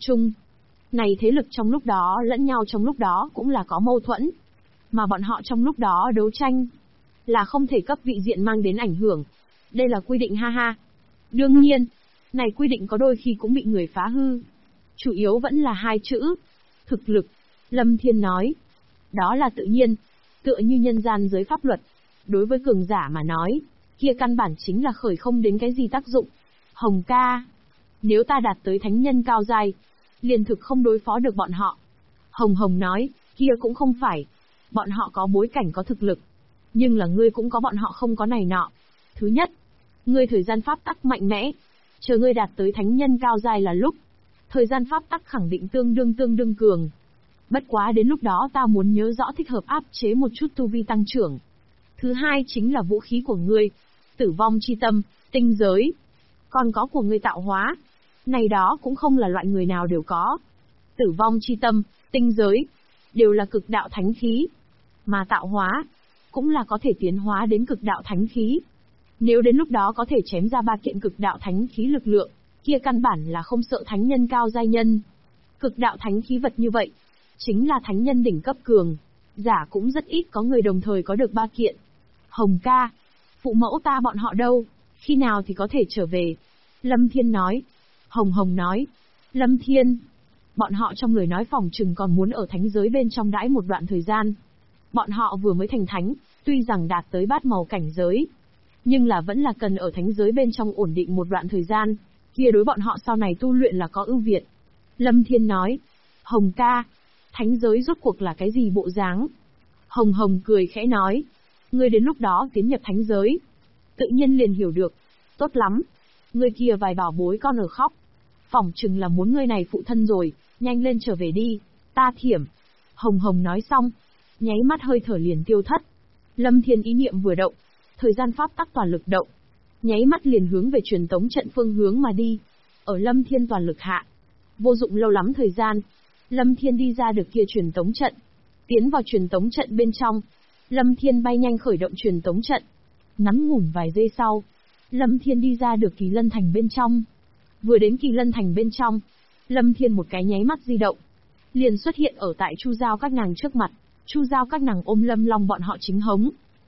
chung. Này thế lực trong lúc đó lẫn nhau trong lúc đó cũng là có mâu thuẫn. Mà bọn họ trong lúc đó đấu tranh, là không thể cấp vị diện mang đến ảnh hưởng. Đây là quy định ha ha. Đương nhiên, này quy định có đôi khi cũng bị người phá hư. Chủ yếu vẫn là hai chữ. Thực lực. Lâm Thiên nói. Đó là tự nhiên. Tựa như nhân gian giới pháp luật. Đối với cường giả mà nói, kia căn bản chính là khởi không đến cái gì tác dụng. Hồng ca. Nếu ta đạt tới thánh nhân cao giai, liền thực không đối phó được bọn họ. Hồng Hồng nói, kia cũng không phải. Bọn họ có bối cảnh có thực lực. Nhưng là ngươi cũng có bọn họ không có này nọ. Thứ nhất, ngươi thời gian pháp tắc mạnh mẽ. Chờ ngươi đạt tới thánh nhân cao giai là lúc. Thời gian pháp tắc khẳng định tương đương cường. Bất quá đến lúc đó ta muốn nhớ rõ thích hợp áp chế một chút tu vi tăng trưởng. Thứ hai chính là vũ khí của ngươi. Tử vong chi tâm, tinh giới. Còn có của ngươi tạo hóa. Này đó cũng không là loại người nào đều có. Tử vong chi tâm, tinh giới, đều là cực đạo thánh khí. Mà tạo hóa, cũng là có thể tiến hóa đến cực đạo thánh khí. Nếu đến lúc đó có thể chém ra 3 kiện cực đạo thánh khí lực lượng, kia căn bản là không sợ thánh nhân cao giai nhân. Cực đạo thánh khí vật như vậy, chính là thánh nhân đỉnh cấp cường. Giả cũng rất ít có người đồng thời có được 3 kiện. Hồng ca, phụ mẫu ta bọn họ đâu, khi nào thì có thể trở về? Lâm Thiên nói. Hồng Hồng nói. Lâm Thiên, bọn họ trong lời nói phòng chừng còn muốn ở thánh giới bên trong đãi một đoạn thời gian. Bọn họ vừa mới thành thánh, tuy rằng đạt tới bát màu cảnh giới, nhưng là vẫn là cần ở thánh giới bên trong ổn định một đoạn thời gian, kia đối bọn họ sau này tu luyện là có ưu việt. Lâm Thiên nói. Hồng ca, thánh giới rốt cuộc là cái gì bộ dáng? Hồng Hồng cười khẽ nói. Ngươi đến lúc đó tiến nhập thánh giới, tự nhiên liền hiểu được. Tốt lắm. Ngươi kia vài bảo bối con ở khóc. Phỏng chừng là muốn ngươi này phụ thân rồi, nhanh lên trở về đi, ta thiểm. Hồng Hồng nói xong, nháy mắt hơi thở liền tiêu thất. Lâm Thiên ý niệm vừa động, thời gian pháp tắc toàn lực động, nháy mắt liền hướng về truyền tống trận phương hướng mà đi. Ở Lâm Thiên toàn lực hạ, vô dụng lâu lắm thời gian, Lâm Thiên đi ra được kia truyền tống trận, tiến vào truyền tống trận bên trong. Lâm Thiên bay nhanh khởi động truyền tống trận. Ngắn ngủn vài giây sau, Lâm Thiên đi ra được Kỳ Lân Thành bên trong. Vừa đến Kỳ Lân Thành bên trong, Lâm Thiên một cái nháy mắt di động, liền xuất hiện ở tại Chu Giao các nàng trước mặt. Chu Giao các nàng ôm Lâm Long bọn họ chính hống.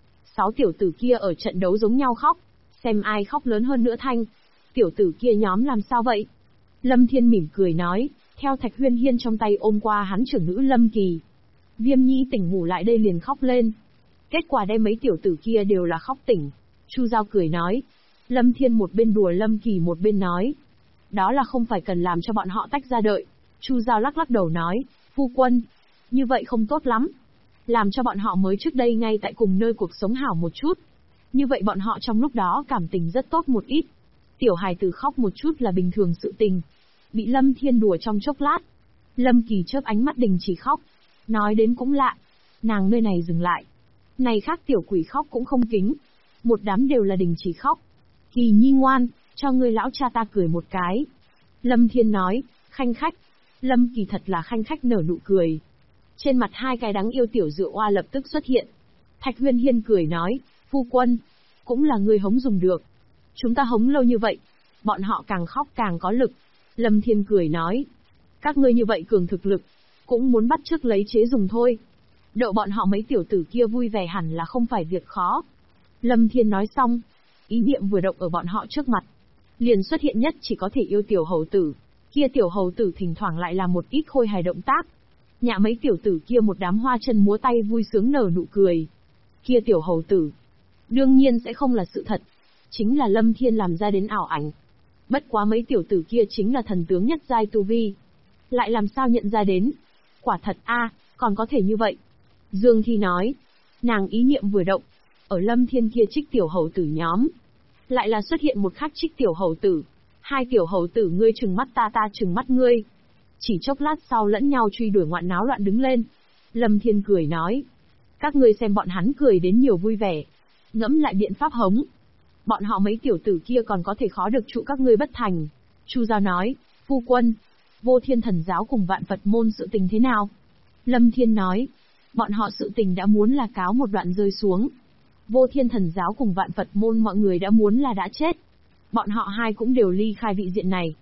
6 tiểu tử kia ở trận đấu giống nhau khóc, xem ai khóc lớn hơn nữa thanh. Tiểu tử kia nhóm làm sao vậy? Lâm Thiên mỉm cười nói, theo Thạch Huyên Hiên trong tay ôm qua hắn trưởng nữ Lâm Kỳ. Viêm Nhi tỉnh ngủ lại đây liền khóc lên. Kết quả đây mấy tiểu tử kia đều là khóc tỉnh. Chu Giao cười nói. Lâm Thiên một bên đùa Lâm Kỳ một bên nói. Đó là không phải cần làm cho bọn họ tách ra đợi. Chu Giao lắc lắc đầu nói, phu quân, như vậy không tốt lắm. Làm cho bọn họ mới trước đây ngay tại cùng nơi cuộc sống hảo một chút. Như vậy bọn họ trong lúc đó cảm tình rất tốt một ít. Tiểu hài tử khóc một chút là bình thường sự tình. Bị Lâm Thiên đùa trong chốc lát. Lâm Kỳ chớp ánh mắt đình chỉ khóc. Nói đến cũng lạ. Nàng nơi này dừng lại. Này khác tiểu quỷ khóc cũng không kính. Một đám đều là đình chỉ khóc. Kỳ Nhi ngoan, cho ngươi lão cha ta cười một cái. Lâm Thiên nói, khanh khách. Lâm Kỳ thật là khanh khách nở nụ cười. Trên mặt hai cái đáng yêu tiểu rượu oa lập tức xuất hiện. Thạch Huyên Hiên cười nói, phu quân, cũng là ngươi hống dùng được. Chúng ta hống lâu như vậy, bọn họ càng khóc càng có lực. Lâm Thiên cười nói, các ngươi như vậy cường thực lực, cũng muốn bắt chước lấy chế dùng thôi. Đậu bọn họ mấy tiểu tử kia vui vẻ hẳn là không phải việc khó. Lâm Thiên nói xong, ý niệm vừa động ở bọn họ trước mặt, liền xuất hiện nhất chỉ có thể yêu tiểu hầu tử. Kia tiểu hầu tử thỉnh thoảng lại là một ít khôi hài động tác. Nhạ mấy tiểu tử kia một đám hoa chân múa tay vui sướng nở nụ cười. Kia tiểu hầu tử, đương nhiên sẽ không là sự thật, chính là Lâm Thiên làm ra đến ảo ảnh. Bất quá mấy tiểu tử kia chính là thần tướng nhất giai tu vi. Lại làm sao nhận ra đến? Quả thật a, còn có thể như vậy. Dương Thi nói, nàng ý niệm vừa động, ở Lâm Thiên kia trích tiểu hầu tử nhóm, lại là xuất hiện một khắc trích tiểu hầu tử. Hai tiểu hầu tử ngươi trừng mắt ta trừng mắt ngươi. Chỉ chốc lát sau lẫn nhau truy đuổi ngoạn náo loạn đứng lên. Lâm Thiên cười nói, các ngươi xem bọn hắn cười đến nhiều vui vẻ. Ngẫm lại biện pháp hống. Bọn họ mấy tiểu tử kia còn có thể khó được trụ các ngươi bất thành. Chu Giao nói, phu quân, Vô Thiên Thần Giáo cùng Vạn Phật Môn sự tình thế nào? Lâm Thiên nói, bọn họ sự tình đã muốn là cáo một đoạn rơi xuống. Vô Thiên Thần Giáo cùng Vạn Phật Môn mọi người đã muốn là đã chết. Bọn họ hai cũng đều ly khai vị diện này.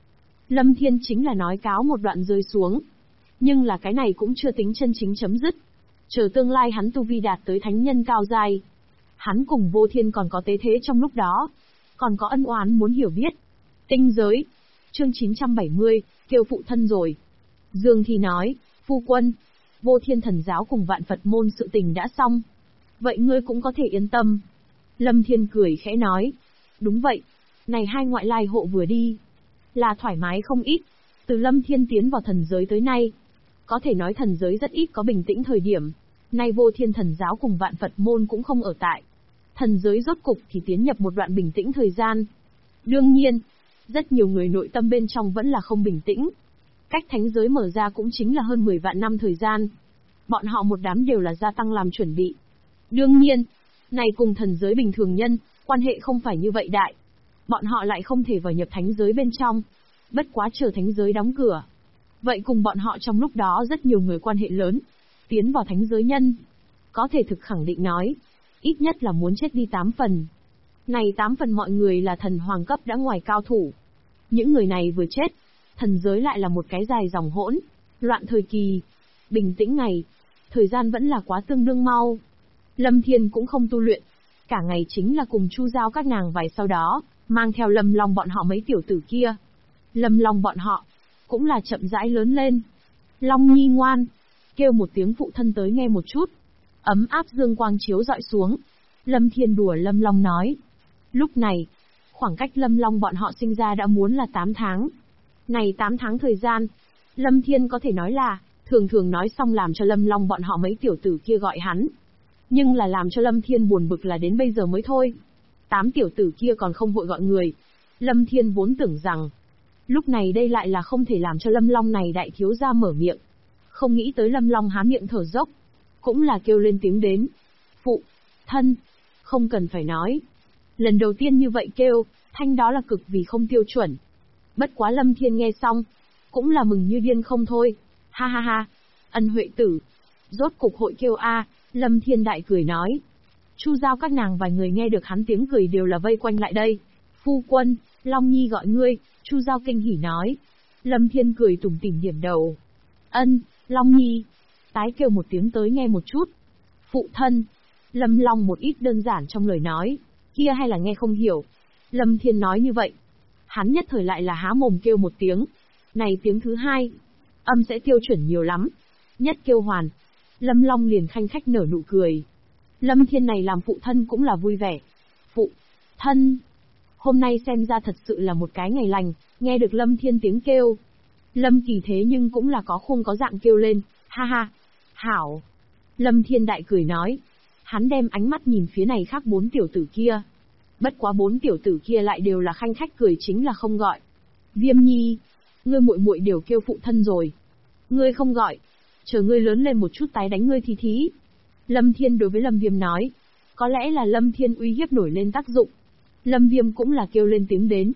Lâm Thiên chính là nói cáo một đoạn rơi xuống. Nhưng là cái này cũng chưa tính chân chính chấm dứt. Chờ tương lai hắn tu vi đạt tới thánh nhân cao giai. Hắn cùng Vô Thiên còn có tế thế trong lúc đó. Còn có ân oán muốn hiểu biết. Tinh giới. Chương 970, kêu phụ thân rồi. Dương Thi nói, phu quân, Vô Thiên thần giáo cùng Vạn Phật môn sự tình đã xong. Vậy ngươi cũng có thể yên tâm. Lâm Thiên cười khẽ nói, đúng vậy. Này hai ngoại lai hộ vừa đi. Là thoải mái không ít. Từ Lâm Thiên tiến vào thần giới tới nay. Có thể nói thần giới rất ít có bình tĩnh thời điểm. Nay Vô Thiên thần giáo cùng Vạn Phật môn cũng không ở tại. Thần giới rốt cục thì tiến nhập một đoạn bình tĩnh thời gian. Đương nhiên, rất nhiều người nội tâm bên trong vẫn là không bình tĩnh. Cách thánh giới mở ra cũng chính là hơn 10 vạn năm thời gian. Bọn họ một đám đều là gia tăng làm chuẩn bị. Đương nhiên, này cùng thần giới bình thường nhân, quan hệ không phải như vậy đại. Bọn họ lại không thể vào nhập thánh giới bên trong. Bất quá chờ thánh giới đóng cửa. Vậy cùng bọn họ trong lúc đó rất nhiều người quan hệ lớn. Tiến vào thánh giới nhân. Có thể thực khẳng định nói. Ít nhất là muốn chết đi 8 phần. Này 8 phần mọi người là thần hoàng cấp đã ngoài cao thủ. Những người này vừa chết. Thần giới lại là một cái dài dòng hỗn. Loạn thời kỳ. Bình tĩnh ngày. Thời gian vẫn là quá tương đương mau. Lâm Thiên cũng không tu luyện. Cả ngày chính là cùng Chu Giao các nàng vài sau đó. Mang theo Lâm Long bọn họ mấy tiểu tử kia. Lâm Long bọn họ. Cũng là chậm rãi lớn lên. Long Nhi ngoan. Kêu một tiếng phụ thân tới nghe một chút. Ấm áp dương quang chiếu dọi xuống. Lâm Thiên đùa Lâm Long nói. Lúc này, khoảng cách Lâm Long bọn họ sinh ra đã muốn là 8 tháng. Này 8 tháng thời gian, Lâm Thiên có thể nói là, thường thường nói xong làm cho Lâm Long bọn họ mấy tiểu tử kia gọi hắn. Nhưng là làm cho Lâm Thiên buồn bực là đến bây giờ mới thôi. 8 tiểu tử kia còn không vội gọi người. Lâm Thiên vốn tưởng rằng, lúc này đây lại là không thể làm cho Lâm Long này đại thiếu gia mở miệng. Không nghĩ tới Lâm Long há miệng thở dốc. Cũng là kêu lên tiếng đến. Phụ, thân, không cần phải nói. Lần đầu tiên như vậy kêu, thanh đó là cực vì không tiêu chuẩn. Bất quá Lâm Thiên nghe xong, cũng là mừng như điên không thôi. Ha ha ha, ân huệ tử. Rốt cục hội kêu a. Lâm Thiên đại cười nói. Chu Giao các nàng vài người nghe được hắn tiếng cười đều là vây quanh lại đây. Phu quân, Long Nhi gọi ngươi, Chu Giao kinh hỉ nói. Lâm Thiên cười tủm tỉm điểm đầu. Ân, Long Nhi. Tái kêu một tiếng tới nghe một chút. Phụ thân. Lâm Long một ít đơn giản trong lời nói. Kia hay là nghe không hiểu. Lâm Thiên nói như vậy. Hắn nhất thời lại là há mồm kêu một tiếng. Này tiếng thứ hai. Âm sẽ tiêu chuẩn nhiều lắm. Nhất kêu hoàn. Lâm Long liền khanh khách nở nụ cười. Lâm Thiên này làm phụ thân cũng là vui vẻ. Phụ. Thân. Hôm nay xem ra thật sự là một cái ngày lành. Nghe được Lâm Thiên tiếng kêu. Lâm Kỳ thế nhưng cũng là có khuôn có dạng kêu lên. Ha ha. Hảo. Lâm Thiên đại cười nói. Hắn đem ánh mắt nhìn phía này khác 4 tiểu tử kia. Bất quá 4 tiểu tử kia lại đều là khanh khách cười chính là không gọi. Viêm Nhi. Ngươi muội muội đều kêu phụ thân rồi. Ngươi không gọi. Chờ ngươi lớn lên một chút tái đánh ngươi thì thí. Lâm Thiên đối với Lâm Viêm nói. Có lẽ là Lâm Thiên uy hiếp nổi lên tác dụng. Lâm Viêm cũng là kêu lên tiếng đến.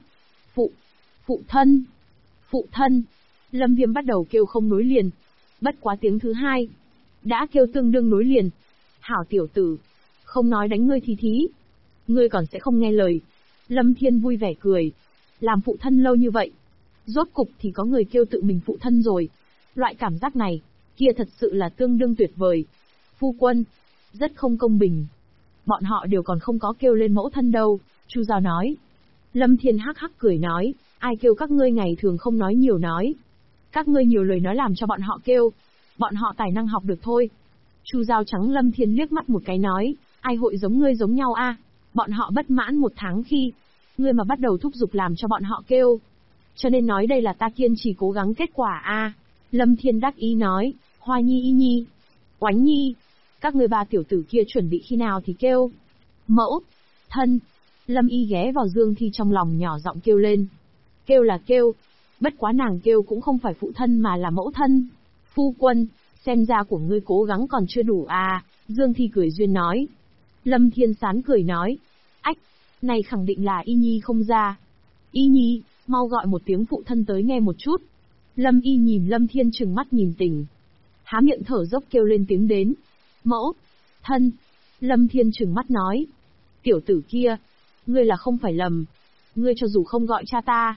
Phụ thân. Phụ thân. Lâm Viêm bắt đầu kêu không nối liền. Bất quá tiếng thứ hai. Đã kêu tương đương nối liền. Hảo tiểu tử. Không nói đánh ngươi thì thí. Ngươi còn sẽ không nghe lời. Lâm Thiên vui vẻ cười. Làm phụ thân lâu như vậy. Rốt cục thì có người kêu tự mình phụ thân rồi. Loại cảm giác này, kia thật sự là tương đương tuyệt vời. Phu quân. Rất không công bình. Bọn họ đều còn không có kêu lên mẫu thân đâu. Chu Giao nói. Lâm Thiên hắc hắc cười nói. Ai kêu các ngươi ngày thường không nói nhiều nói. Các ngươi nhiều lời nói làm cho bọn họ kêu. Bọn họ tài năng học được thôi. Chu Giao trắng Lâm Thiên liếc mắt một cái nói. Ai hội giống ngươi giống nhau a? Bọn họ bất mãn 1 tháng khi. Ngươi mà bắt đầu thúc giục làm cho bọn họ kêu. Cho nên nói đây là ta kiên trì cố gắng kết quả a. Lâm Thiên đắc ý nói. Hoa Nhi Y Nhi. Oánh Nhi. Các ngươi 3 tiểu tử kia chuẩn bị khi nào thì kêu. Mẫu. Thân. Lâm Y ghé vào Dương Thi trong lòng nhỏ giọng kêu lên. Kêu là kêu. Bất quá nàng kêu cũng không phải phụ thân mà là mẫu thân. Phu quân, xem ra của ngươi cố gắng còn chưa đủ à, Dương Thi cười duyên nói. Lâm Thiên Sán cười nói. Ách, này khẳng định là Y Nhi không ra. Y Nhi, mau gọi một tiếng phụ thân tới nghe một chút. Lâm Y nhìn Lâm Thiên trừng mắt nhìn tỉnh. Há miệng thở dốc kêu lên tiếng đến. Mẫu, thân. Lâm Thiên trừng mắt nói. Tiểu tử kia, ngươi là không phải lầm. Ngươi cho dù không gọi cha ta,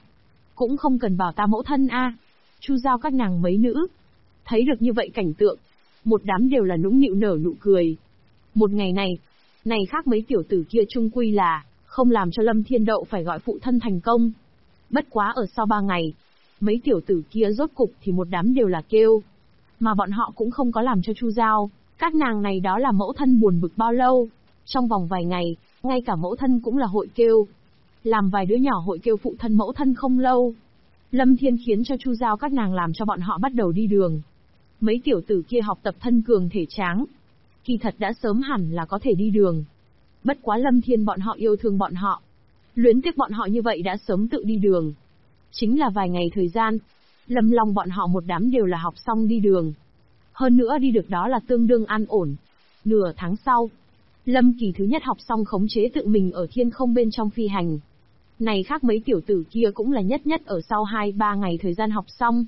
Cũng không cần bảo ta mẫu thân a. Chu Giao các nàng mấy nữ. Thấy được như vậy cảnh tượng. Một đám đều là nũng nịu nở nụ cười. Một ngày này khác mấy tiểu tử kia chung quy là, không làm cho Lâm Thiên Đậu phải gọi phụ thân thành công. Bất quá ở sau 3 ngày, mấy tiểu tử kia rốt cục thì một đám đều là kêu. Mà bọn họ cũng không có làm cho Chu Giao, các nàng này đó là mẫu thân buồn bực bao lâu. Trong vòng vài ngày, ngay cả mẫu thân cũng là hội kêu. Làm vài đứa nhỏ hội kêu phụ thân mẫu thân không lâu. Lâm Thiên khiến cho Chu Giao các nàng làm cho bọn họ bắt đầu đi đường. Mấy tiểu tử kia học tập thân cường thể tráng. Kỳ thật đã sớm hẳn là có thể đi đường. Bất quá Lâm Thiên bọn họ yêu thương bọn họ. Luyến tiếc bọn họ như vậy đã sớm tự đi đường. Chính là vài ngày thời gian, Lâm Long bọn họ một đám đều là học xong đi đường. Hơn nữa đi được đó là tương đương an ổn. Nửa tháng sau, Lâm Kỳ thứ nhất học xong khống chế tự mình ở thiên không bên trong phi hành. Này khác mấy tiểu tử kia cũng là nhất ở sau 2-3 ngày thời gian học xong.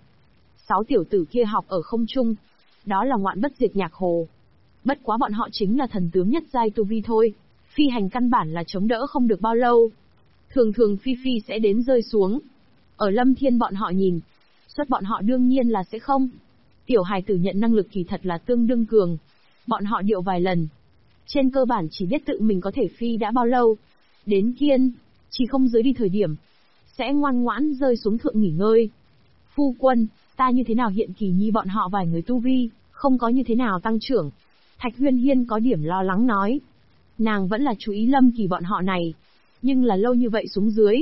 6 tiểu tử kia học ở không trung. Đó là ngoạn bất diệt nhạc hồ. Bất quá bọn họ chính là thần tướng nhất giai tu vi thôi. Phi hành căn bản là chống đỡ không được bao lâu. Thường phi sẽ đến rơi xuống. Ở Lâm Thiên bọn họ nhìn, suất bọn họ đương nhiên là sẽ không. Tiểu hài tử nhận năng lực kỳ thật là tương đương cường. Bọn họ điệu vài lần. Trên cơ bản chỉ biết tự mình có thể phi đã bao lâu. Đến kiên, chỉ không dưới đi thời điểm. Sẽ ngoan ngoãn rơi xuống thượng nghỉ ngơi. Phu quân, ta như thế nào hiện Kỳ Nhi bọn họ vài người tu vi, không có như thế nào tăng trưởng. Thạch Huyên Hiên có điểm lo lắng nói. Nàng vẫn là chú ý Lâm Kỳ bọn họ này. Nhưng là lâu như vậy xuống dưới.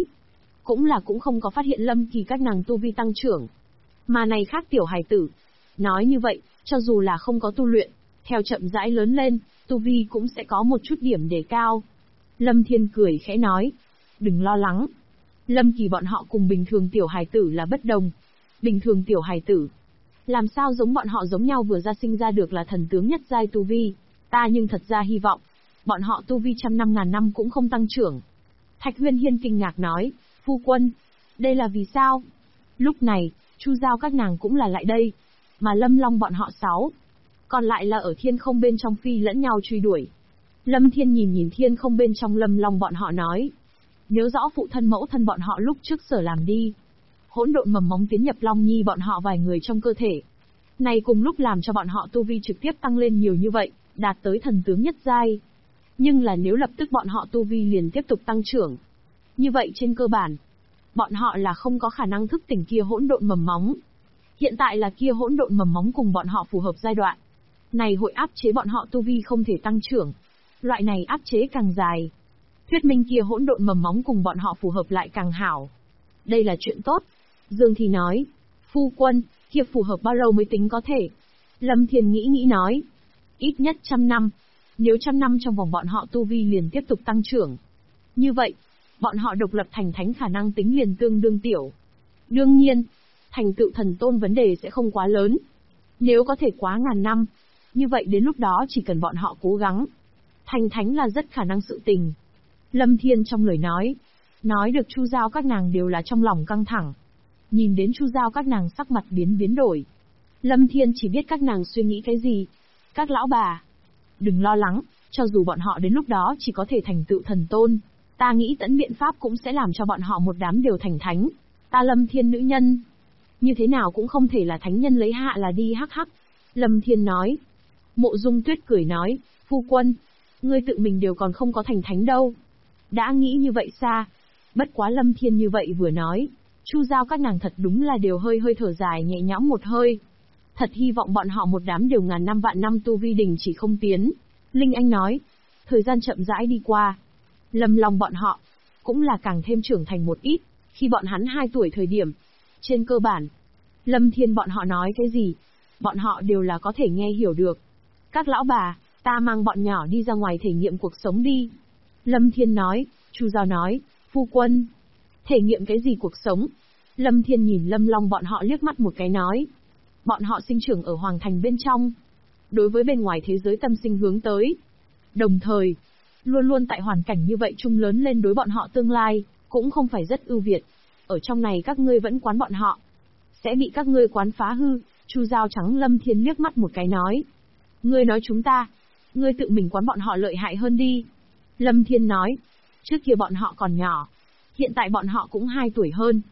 Cũng không có phát hiện Lâm Kỳ các nàng tu vi tăng trưởng. Mà này khác tiểu hài tử. Nói như vậy, cho dù là không có tu luyện, theo chậm rãi lớn lên, tu vi cũng sẽ có một chút điểm đề cao. Lâm Thiên cười khẽ nói. Đừng lo lắng. Lâm Kỳ bọn họ cùng bình thường tiểu hài tử là bất đồng. Bình thường tiểu hài tử, làm sao giống bọn họ giống nhau vừa ra sinh ra được là thần tướng nhất giai tu vi. Ta nhưng thật ra hy vọng, bọn họ tu vi 100 năm ngàn năm cũng không tăng trưởng. Thạch Huyên Hiên kinh ngạc nói, phu quân, đây là vì sao? Lúc này, Chu Giao các nàng cũng là lại đây, mà Lâm Long bọn họ 6. Còn lại là ở thiên không bên trong phi lẫn nhau truy đuổi. Lâm Thiên nhìn thiên không bên trong Lâm Long bọn họ nói. Nếu rõ phụ thân mẫu thân bọn họ lúc trước sở làm đi. Hỗn độn mầm móng tiến nhập Long Nhi bọn họ vài người trong cơ thể. Này cùng lúc làm cho bọn họ tu vi trực tiếp tăng lên nhiều như vậy, đạt tới thần tướng nhất giai. Nhưng là nếu lập tức bọn họ tu vi liền tiếp tục tăng trưởng. Như vậy trên cơ bản, bọn họ là không có khả năng thức tỉnh kia hỗn độn mầm móng. Hiện tại là kia hỗn độn mầm móng cùng bọn họ phù hợp giai đoạn. Này hội áp chế bọn họ tu vi không thể tăng trưởng. Loại này áp chế càng dài. Thuyết minh kia hỗn độn mầm móng cùng bọn họ phù hợp lại càng hảo. Đây là chuyện tốt. Dương Thì nói. Phu quân, kia phù hợp bao lâu mới tính có thể? Lâm Thiên nghĩ nói. Ít nhất 100 năm. Nếu 100 năm trong vòng bọn họ tu vi liền tiếp tục tăng trưởng. Như vậy, bọn họ độc lập thành thánh khả năng tính liền tương đương tiểu. Đương nhiên, thành tựu thần tôn vấn đề sẽ không quá lớn. Nếu có thể quá ngàn năm, như vậy đến lúc đó chỉ cần bọn họ cố gắng. Thành thánh là rất khả năng sự tình. Lâm Thiên trong lời nói được Chu Giao các nàng đều là trong lòng căng thẳng. Nhìn đến Chu Giao các nàng sắc mặt biến đổi. Lâm Thiên chỉ biết các nàng suy nghĩ cái gì. Các lão bà, đừng lo lắng, cho dù bọn họ đến lúc đó chỉ có thể thành tựu thần tôn, ta nghĩ tận biện pháp cũng sẽ làm cho bọn họ một đám đều thành thánh. Ta Lâm Thiên nữ nhân, như thế nào cũng không thể là thánh nhân lấy hạ là đi hắc hắc. Lâm Thiên nói. Mộ Dung Tuyết cười nói, phu quân, ngươi tự mình đều còn không có thành thánh đâu. Đã nghĩ như vậy xa. Bất quá Lâm Thiên như vậy vừa nói, Chu Giao các nàng thật đúng là đều hơi thở dài nhẹ nhõm một hơi. Thật hy vọng bọn họ một đám đều ngàn năm vạn năm tu vi đình chỉ không tiến. Linh Anh nói, thời gian chậm rãi đi qua. Lâm Long bọn họ, cũng là càng thêm trưởng thành một ít, khi bọn hắn 2 tuổi thời điểm. Trên cơ bản, Lâm Thiên bọn họ nói cái gì, bọn họ đều là có thể nghe hiểu được. Các lão bà, ta mang bọn nhỏ đi ra ngoài thể nghiệm cuộc sống đi. Lâm Thiên nói. Chu Giao nói, phu quân, thể nghiệm cái gì cuộc sống? Lâm Thiên nhìn Lâm Long bọn họ liếc mắt một cái nói. Bọn họ sinh trưởng ở Hoàng Thành bên trong. Đối với bên ngoài thế giới tâm sinh hướng tới. Đồng thời, luôn tại hoàn cảnh như vậy chung lớn lên đối bọn họ tương lai, cũng không phải rất ưu việt. Ở trong này các ngươi vẫn quán bọn họ, sẽ bị các ngươi quán phá hư. Chu Giao trắng Lâm Thiên liếc mắt một cái nói. Ngươi nói chúng ta, ngươi tự mình quán bọn họ lợi hại hơn đi. Lâm Thiên nói. Trước kia bọn họ còn nhỏ, hiện tại bọn họ cũng 2 tuổi hơn.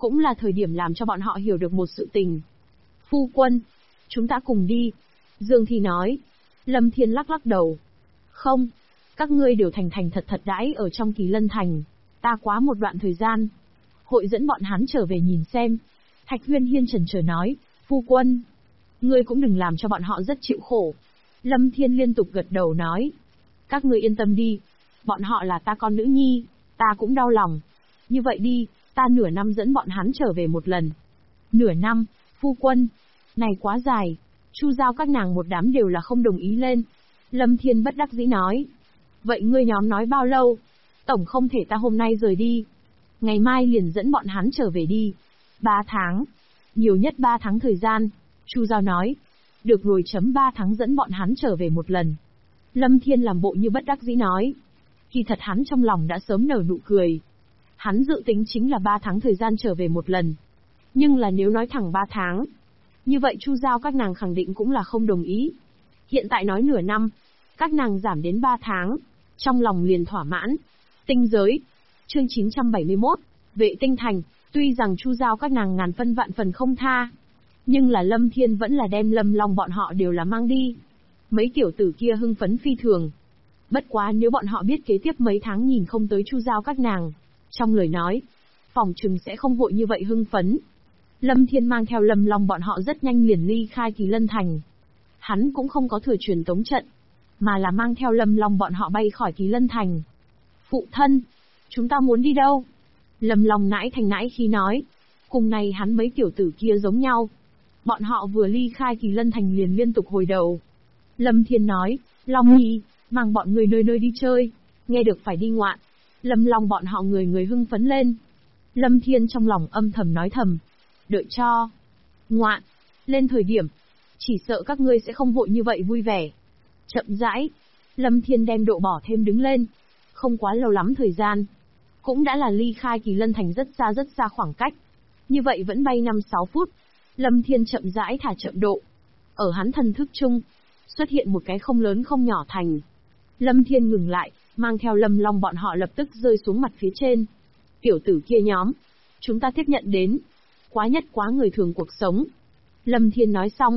Cũng là thời điểm làm cho bọn họ hiểu được một sự tình. Phu quân, chúng ta cùng đi. Dương Thi nói. Lâm Thiên lắc lắc đầu. Không, các ngươi đều thành thành thật thật đãi ở trong Kỳ Lân Thành. Ta quá một đoạn thời gian. Hội dẫn bọn hắn trở về nhìn xem. Thạch Huyên Hiên chần chờ nói. Phu quân, ngươi cũng đừng làm cho bọn họ rất chịu khổ. Lâm Thiên liên tục gật đầu nói. Các ngươi yên tâm đi. Bọn họ là ta con nữ nhi. Ta cũng đau lòng. Như vậy đi, ta nửa năm dẫn bọn hắn trở về một lần. Nửa năm, phu quân. Này quá dài. Chu Giao các nàng một đám đều là không đồng ý lên. Lâm Thiên bất đắc dĩ nói. Vậy ngươi nhóm nói bao lâu? Tổng không thể ta hôm nay rời đi. Ngày mai liền dẫn bọn hắn trở về đi. 3 tháng. Nhiều nhất 3 tháng thời gian. Chu Giao nói. Được rồi, 3 tháng dẫn bọn hắn trở về một lần. Lâm Thiên làm bộ như bất đắc dĩ nói. Kỳ thật hắn trong lòng đã sớm nở nụ cười. Hắn dự tính chính là 3 tháng thời gian trở về một lần. Nhưng là nếu nói thẳng 3 tháng, như vậy Chu Giao các nàng khẳng định cũng là không đồng ý. Hiện tại nói nửa năm, các nàng giảm đến 3 tháng, trong lòng liền thỏa mãn. Tinh giới, chương 971, Vệ Tinh Thành, tuy rằng Chu Giao các nàng ngàn phân vạn phần không tha, nhưng là Lâm Thiên vẫn là đem Lâm Long bọn họ đều là mang đi. Mấy tiểu tử kia hưng phấn phi thường. Bất quá nếu bọn họ biết kế tiếp mấy tháng nhìn không tới Chu Giao các nàng, trong lời nói, phòng trừng sẽ không vội như vậy hưng phấn. Lâm Thiên mang theo Lâm Long bọn họ rất nhanh liền ly khai Kỳ Lân Thành. Hắn cũng không có thừa truyền tống trận, mà là mang theo Lâm Long bọn họ bay khỏi Kỳ Lân Thành. Phụ thân, chúng ta muốn đi đâu? Lâm Long nãi thành nãi khi nói. Cùng này hắn mấy tiểu tử kia giống nhau. Bọn họ vừa ly khai Kỳ Lân Thành liền liên tục hồi đầu. Lâm Thiên nói, Long Nhi, mang bọn người nơi nơi đi chơi, nghe được phải đi ngoạn. Lâm Long bọn họ người người hưng phấn lên. Lâm Thiên trong lòng âm thầm nói thầm. Đợi cho ngoạn lên thời điểm, chỉ sợ các ngươi sẽ không vội như vậy vui vẻ. Chậm rãi, Lâm Thiên đem độ bỏ thêm đứng lên. Không quá lâu lắm thời gian, cũng đã là ly khai Kỳ Lân Thành rất xa khoảng cách. Như vậy vẫn bay 5-6 phút. Lâm Thiên chậm rãi thả chậm độ. Ở hắn thần thức chung, xuất hiện một cái không lớn không nhỏ thành. Lâm Thiên ngừng lại, mang theo Lâm Long bọn họ lập tức rơi xuống mặt phía trên. Tiểu tử kia nhóm, chúng ta tiếp nhận đến. Quá nhất quá người thường cuộc sống. Lâm Thiên nói xong.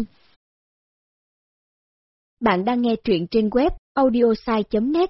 Bạn đang nghe truyện trên web audiosai.net.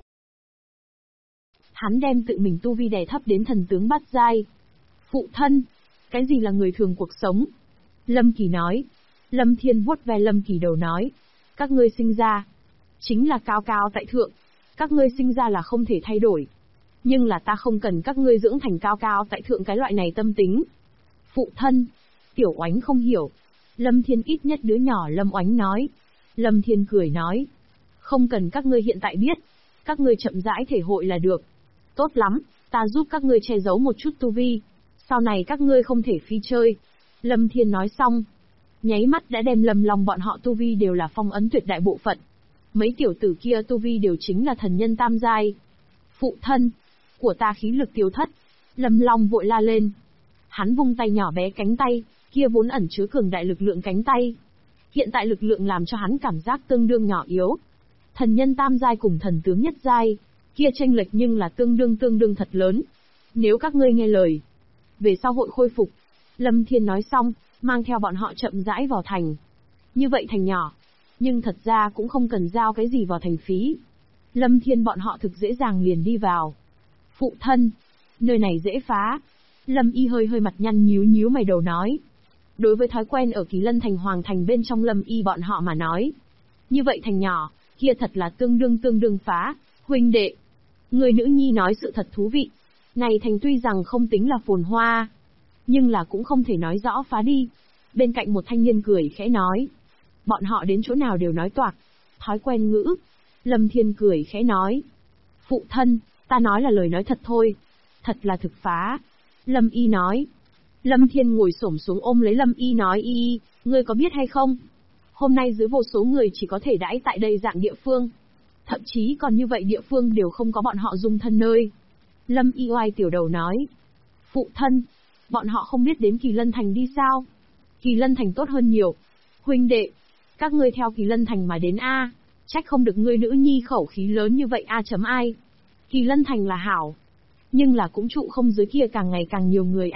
Hắn đem tự mình tu vi đè thấp đến thần tướng bát giai. Phụ thân, cái gì là người thường cuộc sống? Lâm Kỳ nói. Lâm Thiên vuốt ve Lâm Kỳ đầu nói. Các ngươi sinh ra, chính là cao cao tại thượng. Các ngươi sinh ra là không thể thay đổi. Nhưng là ta không cần các ngươi dưỡng thành cao cao tại thượng cái loại này tâm tính. Phụ thân, Tiểu Oánh không hiểu. Lâm Thiên ít nhất đứa nhỏ Lâm Oánh nói. Lâm Thiên cười nói. Không cần các ngươi hiện tại biết. Các ngươi chậm rãi thể hội là được. Tốt lắm, ta giúp các ngươi che giấu một chút tu vi. Sau này các ngươi không thể phi chơi. Lâm Thiên nói xong, nháy mắt đã đem Lâm Long bọn họ tu vi đều là phong ấn tuyệt đại bộ phận. Mấy tiểu tử kia tu vi đều chính là thần nhân tam giai. Phụ thân, của ta khí lực tiêu thất. Lâm Long vội la lên. Hắn vung tay nhỏ bé cánh tay, kia vốn ẩn chứa cường đại lực lượng cánh tay. Hiện tại lực lượng làm cho hắn cảm giác tương đương nhỏ yếu. Thần nhân tam giai cùng thần tướng nhất giai, kia chênh lệch nhưng là tương đương thật lớn. Nếu các ngươi nghe lời, về sau hội khôi phục. Lâm Thiên nói xong, mang theo bọn họ chậm rãi vào thành. Như vậy thành nhỏ, nhưng thật ra cũng không cần giao cái gì vào thành phí. Lâm Thiên bọn họ thực dễ dàng liền đi vào. Phụ thân, nơi này dễ phá. Lâm Y hơi mặt nhăn nhíu mày đầu nói. Đối với thói quen ở Kỳ Lân Thành Hoàng Thành bên trong Lâm Y bọn họ mà nói, như vậy thành nhỏ, kia thật là tương đương phá. Huynh đệ, người nữ nhi nói sự thật thú vị. Này thành tuy rằng không tính là phồn hoa, nhưng là cũng không thể nói rõ phá đi. Bên cạnh một thanh niên cười khẽ nói. Bọn họ đến chỗ nào đều nói toạc. Thói quen ngữ. Lâm Thiên cười khẽ nói. Phụ thân, ta nói là lời nói thật thôi. Thật là thực phá. Lâm Y nói. Lâm Thiên ngồi xổm xuống ôm lấy Lâm Y nói. Y, ngươi có biết hay không? Hôm nay dưới vô số người chỉ có thể đãi tại đây dạng địa phương. Thậm chí còn như vậy địa phương đều không có bọn họ dung thân nơi. Lâm Y oai tiểu đầu nói. Phụ thân, bọn họ không biết đến Kỳ Lân Thành đi sao? Kỳ Lân Thành tốt hơn nhiều. Huynh đệ, các ngươi theo Kỳ Lân Thành mà đến a, trách không được ngươi nữ nhi khẩu khí lớn như vậy a chấm ai. Kỳ Lân Thành là hảo, nhưng là cũng trụ không dưới kia càng ngày càng nhiều người a,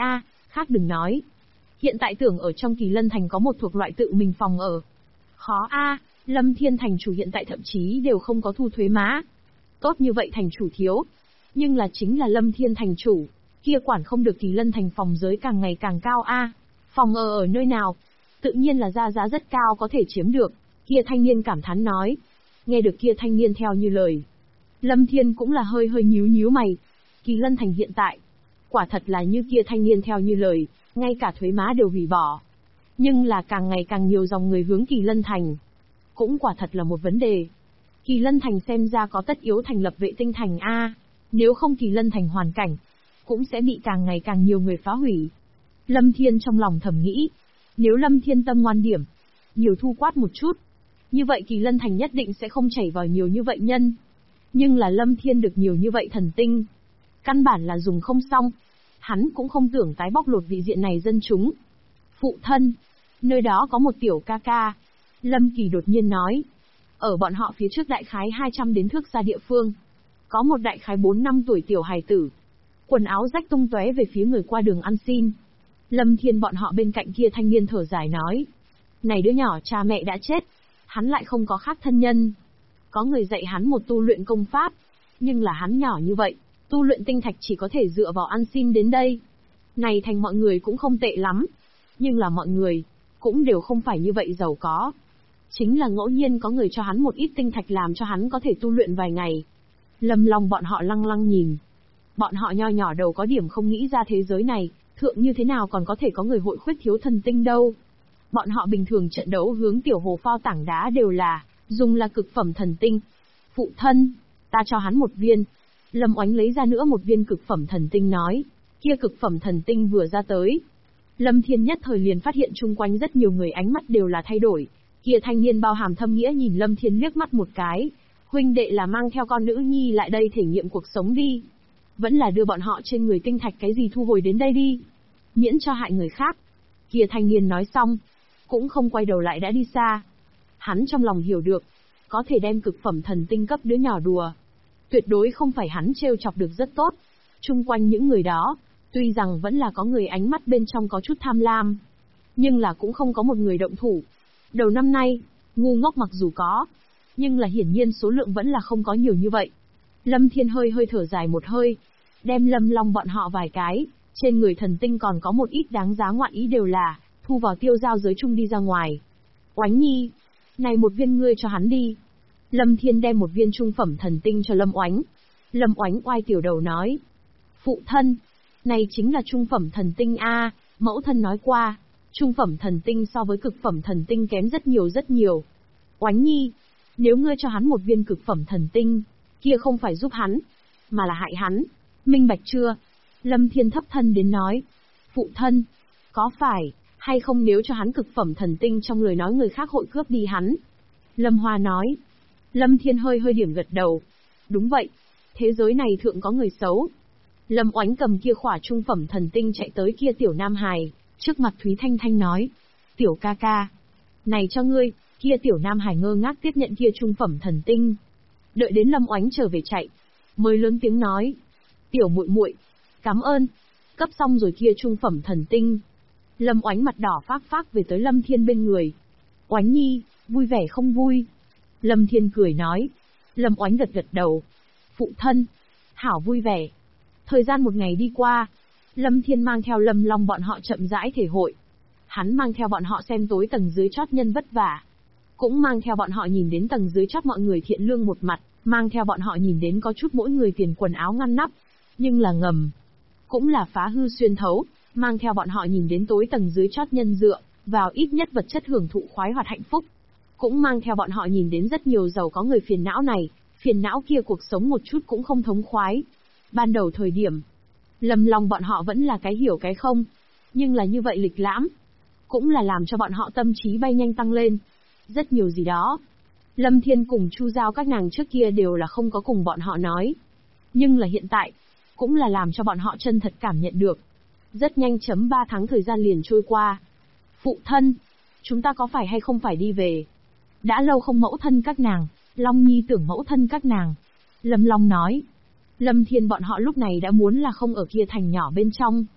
Khác đừng nói. Hiện tại tưởng ở trong Kỳ Lân Thành có một thuộc loại tự mình phòng ở. Khó a, Lâm Thiên thành chủ hiện tại thậm chí đều không có thu thuế má. Tốt như vậy thành chủ thiếu. Nhưng là chính là Lâm Thiên thành chủ, kia quản không được Kỳ Lân Thành phòng giới càng ngày càng cao a. Phòng ở nơi nào? Tự nhiên là ra giá rất cao có thể chiếm được. Kia thanh niên cảm thán nói. Nghe được kia thanh niên theo như lời, Lâm Thiên cũng là hơi nhíu nhíu mày. Kỳ Lân Thành hiện tại, quả thật là như kia thanh niên theo như lời, ngay cả thuế má đều hủy bỏ. Nhưng là càng ngày càng nhiều dòng người hướng Kỳ Lân Thành. Cũng quả thật là một vấn đề. Kỳ Lân Thành xem ra có tất yếu thành lập vệ tinh thành A. Nếu không Kỳ Lân Thành hoàn cảnh, cũng sẽ bị càng ngày càng nhiều người phá hủy. Lâm Thiên trong lòng thầm nghĩ. Nếu Lâm Thiên tâm ngoan điểm, nhiều thu quát một chút, như vậy Kỳ Lân Thành nhất định sẽ không chảy vào nhiều như vậy nhân. Nhưng là Lâm Thiên được nhiều như vậy thần tinh, căn bản là dùng không xong. Hắn cũng không tưởng tái bóc lột vị diện này dân chúng. Phụ thân, nơi đó có một tiểu ca ca. Lâm Kỳ đột nhiên nói. Ở bọn họ phía trước đại khái 200 đến thước ra địa phương, có một đại khái 4 năm tuổi tiểu hài tử, quần áo rách tung tóe về phía người qua đường ăn xin. Lâm Thiên bọn họ bên cạnh kia thanh niên thở dài nói. Này đứa nhỏ cha mẹ đã chết, hắn lại không có khác thân nhân. Có người dạy hắn một tu luyện công pháp, nhưng là hắn nhỏ như vậy, tu luyện tinh thạch chỉ có thể dựa vào ăn xin đến đây. Này thành mọi người cũng không tệ lắm, nhưng là mọi người cũng đều không phải như vậy giàu có. Chính là ngẫu nhiên có người cho hắn một ít tinh thạch làm cho hắn có thể tu luyện vài ngày. Lâm Long bọn họ lăng lăng nhìn. Bọn họ nho nhỏ đầu có điểm không nghĩ ra thế giới này, thượng như thế nào còn có thể có người hội khuyết thiếu thần tinh đâu. Bọn họ bình thường trận đấu hướng tiểu hồ phao tảng đá đều là dùng là cực phẩm thần tinh. Phụ thân, ta cho hắn một viên. Lâm Oánh lấy ra nữa một viên cực phẩm thần tinh nói. Kia cực phẩm thần tinh vừa ra tới, Lâm Thiên nhất thời liền phát hiện chung quanh rất nhiều người ánh mắt đều là thay đổi. Kia thanh niên bao hàm thâm nghĩa nhìn Lâm Thiên liếc mắt một cái. Huynh đệ là mang theo con nữ nhi lại đây thể nghiệm cuộc sống đi. Vẫn là đưa bọn họ trên người tinh thạch cái gì thu hồi đến đây đi. Miễn cho hại người khác. Kia thanh niên nói xong, cũng không quay đầu lại đã đi xa. Hắn trong lòng hiểu được, có thể đem cực phẩm thần tinh cấp đứa nhỏ đùa, tuyệt đối không phải hắn trêu chọc được rất tốt. Chung quanh những người đó, tuy rằng vẫn là có người ánh mắt bên trong có chút tham lam, nhưng là cũng không có một người động thủ. Đầu năm nay, ngu ngốc mặc dù có, nhưng là hiển nhiên số lượng vẫn là không có nhiều như vậy. Lâm Thiên hơi thở dài một hơi, đem Lâm Long bọn họ vài cái, trên người thần tinh còn có một ít đáng giá ngoạn ý đều là thu vào tiêu giao giới chung đi ra ngoài. Oánh Nhi, này một viên ngươi cho hắn đi. Lâm Thiên đem một viên trung phẩm thần tinh cho Lâm Oánh. Lâm Oánh oai tiểu đầu nói. Phụ thân, này chính là trung phẩm thần tinh a, mẫu thân nói qua, trung phẩm thần tinh so với cực phẩm thần tinh kém rất nhiều. Oánh Nhi, nếu ngươi cho hắn một viên cực phẩm thần tinh, kia không phải giúp hắn, mà là hại hắn, minh bạch chưa? Lâm Thiên thấp thân đến nói. Phụ thân, có phải hay không nếu cho hắn cực phẩm thần tinh trong lời nói người khác hội cướp đi hắn? Lâm Hoa nói. Lâm Thiên hơi điểm gật đầu. Đúng vậy, thế giới này thượng có người xấu. Lâm Oánh cầm kia khỏa trung phẩm thần tinh chạy tới kia tiểu nam hài, trước mặt Thúy Thanh Thanh nói. Tiểu ca ca, này cho ngươi. Kia tiểu nam hài ngơ ngác tiếp nhận kia trung phẩm thần tinh. Đợi đến Lâm Oánh trở về chạy, mới lớn tiếng nói. Tiểu muội muội, cảm ơn. Cấp xong rồi kia trung phẩm thần tinh. Lâm Oánh mặt đỏ phác về tới Lâm Thiên bên người. Oánh Nhi, vui vẻ không vui? Lâm Thiên cười nói. Lâm Oánh gật đầu. Phụ thân, hảo vui vẻ. Thời gian một ngày đi qua, Lâm Thiên mang theo Lâm Long bọn họ chậm rãi thể hội. Hắn mang theo bọn họ xem tối tầng dưới chót nhân vất vả. Cũng mang theo bọn họ nhìn đến tầng dưới chót mọi người thiện lương một mặt, mang theo bọn họ nhìn đến có chút mỗi người tiền quần áo ngăn nắp, nhưng là ngầm. Cũng là phá hư xuyên thấu, mang theo bọn họ nhìn đến tối tầng dưới chót nhân dựa vào ít nhất vật chất hưởng thụ khoái hoạt hạnh phúc. Cũng mang theo bọn họ nhìn đến rất nhiều giàu có người phiền não này, phiền não kia cuộc sống một chút cũng không thống khoái. Ban đầu thời điểm, Lâm Long bọn họ vẫn là cái hiểu cái không, nhưng là như vậy lịch lãm, cũng là làm cho bọn họ tâm trí bay nhanh tăng lên. Rất nhiều gì đó. Lâm Thiên cùng Chu Giao các nàng trước kia đều là không có cùng bọn họ nói. Nhưng là hiện tại, cũng là làm cho bọn họ chân thật cảm nhận được. Rất nhanh 3 tháng thời gian liền trôi qua. Phụ thân, chúng ta có phải hay không phải đi về? Đã lâu không mẫu thân các nàng, Long Nhi tưởng mẫu thân các nàng. Lâm Long nói. Lâm Thiên bọn họ lúc này đã muốn là không ở kia thành nhỏ bên trong.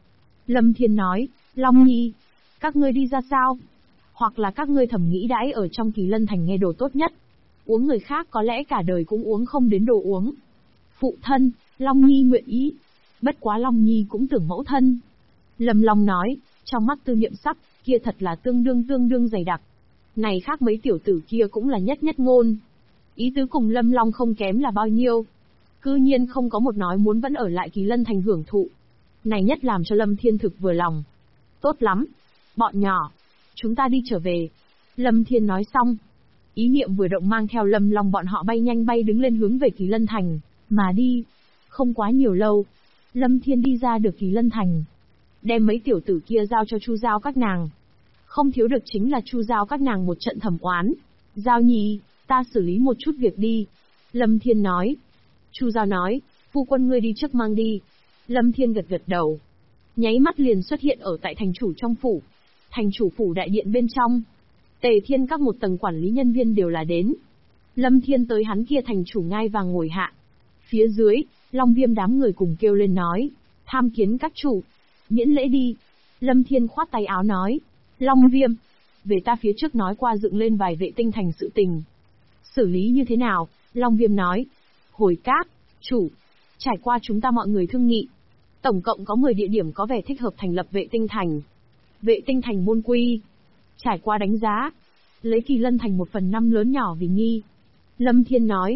Lâm Thiên nói, Long Nhi, các ngươi đi ra sao? Hoặc là các ngươi thầm nghĩ đãi ở trong Kỳ Lân Thành nghe đồ tốt nhất. Uống người khác có lẽ cả đời cũng uống không đến đồ uống. Phụ thân, Long Nhi nguyện ý. Bất quá Long Nhi cũng tưởng mẫu thân. Lâm Long nói, trong mắt Tư Niệm sắc, kia thật là tương đương dày đặc. Này khác mấy tiểu tử kia cũng là nhất ngôn. Ý tứ cùng Lâm Long không kém là bao nhiêu. Cư nhiên không có một nói muốn vẫn ở lại Kỳ Lân Thành hưởng thụ. Này nhất làm cho Lâm Thiên thực vừa lòng. Tốt lắm. Bọn nhỏ, chúng ta đi trở về. Lâm Thiên nói xong. Ý niệm vừa động mang theo Lâm Long bọn họ bay nhanh bay đứng lên hướng về Kỳ Lân Thành, mà đi. Không quá nhiều lâu, Lâm Thiên đi ra được Kỳ Lân Thành. Đem mấy tiểu tử kia giao cho Chu Giao các nàng. Không thiếu được chính là Chu Giao các nàng một trận thẩm oán. Giao Nhi, ta xử lý một chút việc đi. Lâm Thiên nói. Chu Giao nói, phu quân ngươi đi trước mang đi. Lâm Thiên gật đầu. Nháy mắt liền xuất hiện ở tại thành chủ trong phủ. Thành chủ phủ đại điện bên trong. Tề Thiên các một tầng quản lý nhân viên đều là đến. Lâm Thiên tới hắn kia thành chủ ngai vàng ngồi hạ. Phía dưới, Long Viêm đám người cùng kêu lên nói, tham kiến các chủ. Miễn lễ đi. Lâm Thiên khoát tay áo nói, Long Viêm, về ta phía trước nói qua dựng lên vài vệ tinh thành sự tình. Xử lý như thế nào? Long Viêm nói, hồi cát, chủ. Trải qua chúng ta mọi người thương nghị. Tổng cộng có 10 địa điểm có vẻ thích hợp thành lập vệ tinh thành. Vệ tinh thành môn quy. Trải qua đánh giá. Lấy Kỳ Lân Thành 1/5 lớn nhỏ vì nghi. Lâm Thiên nói.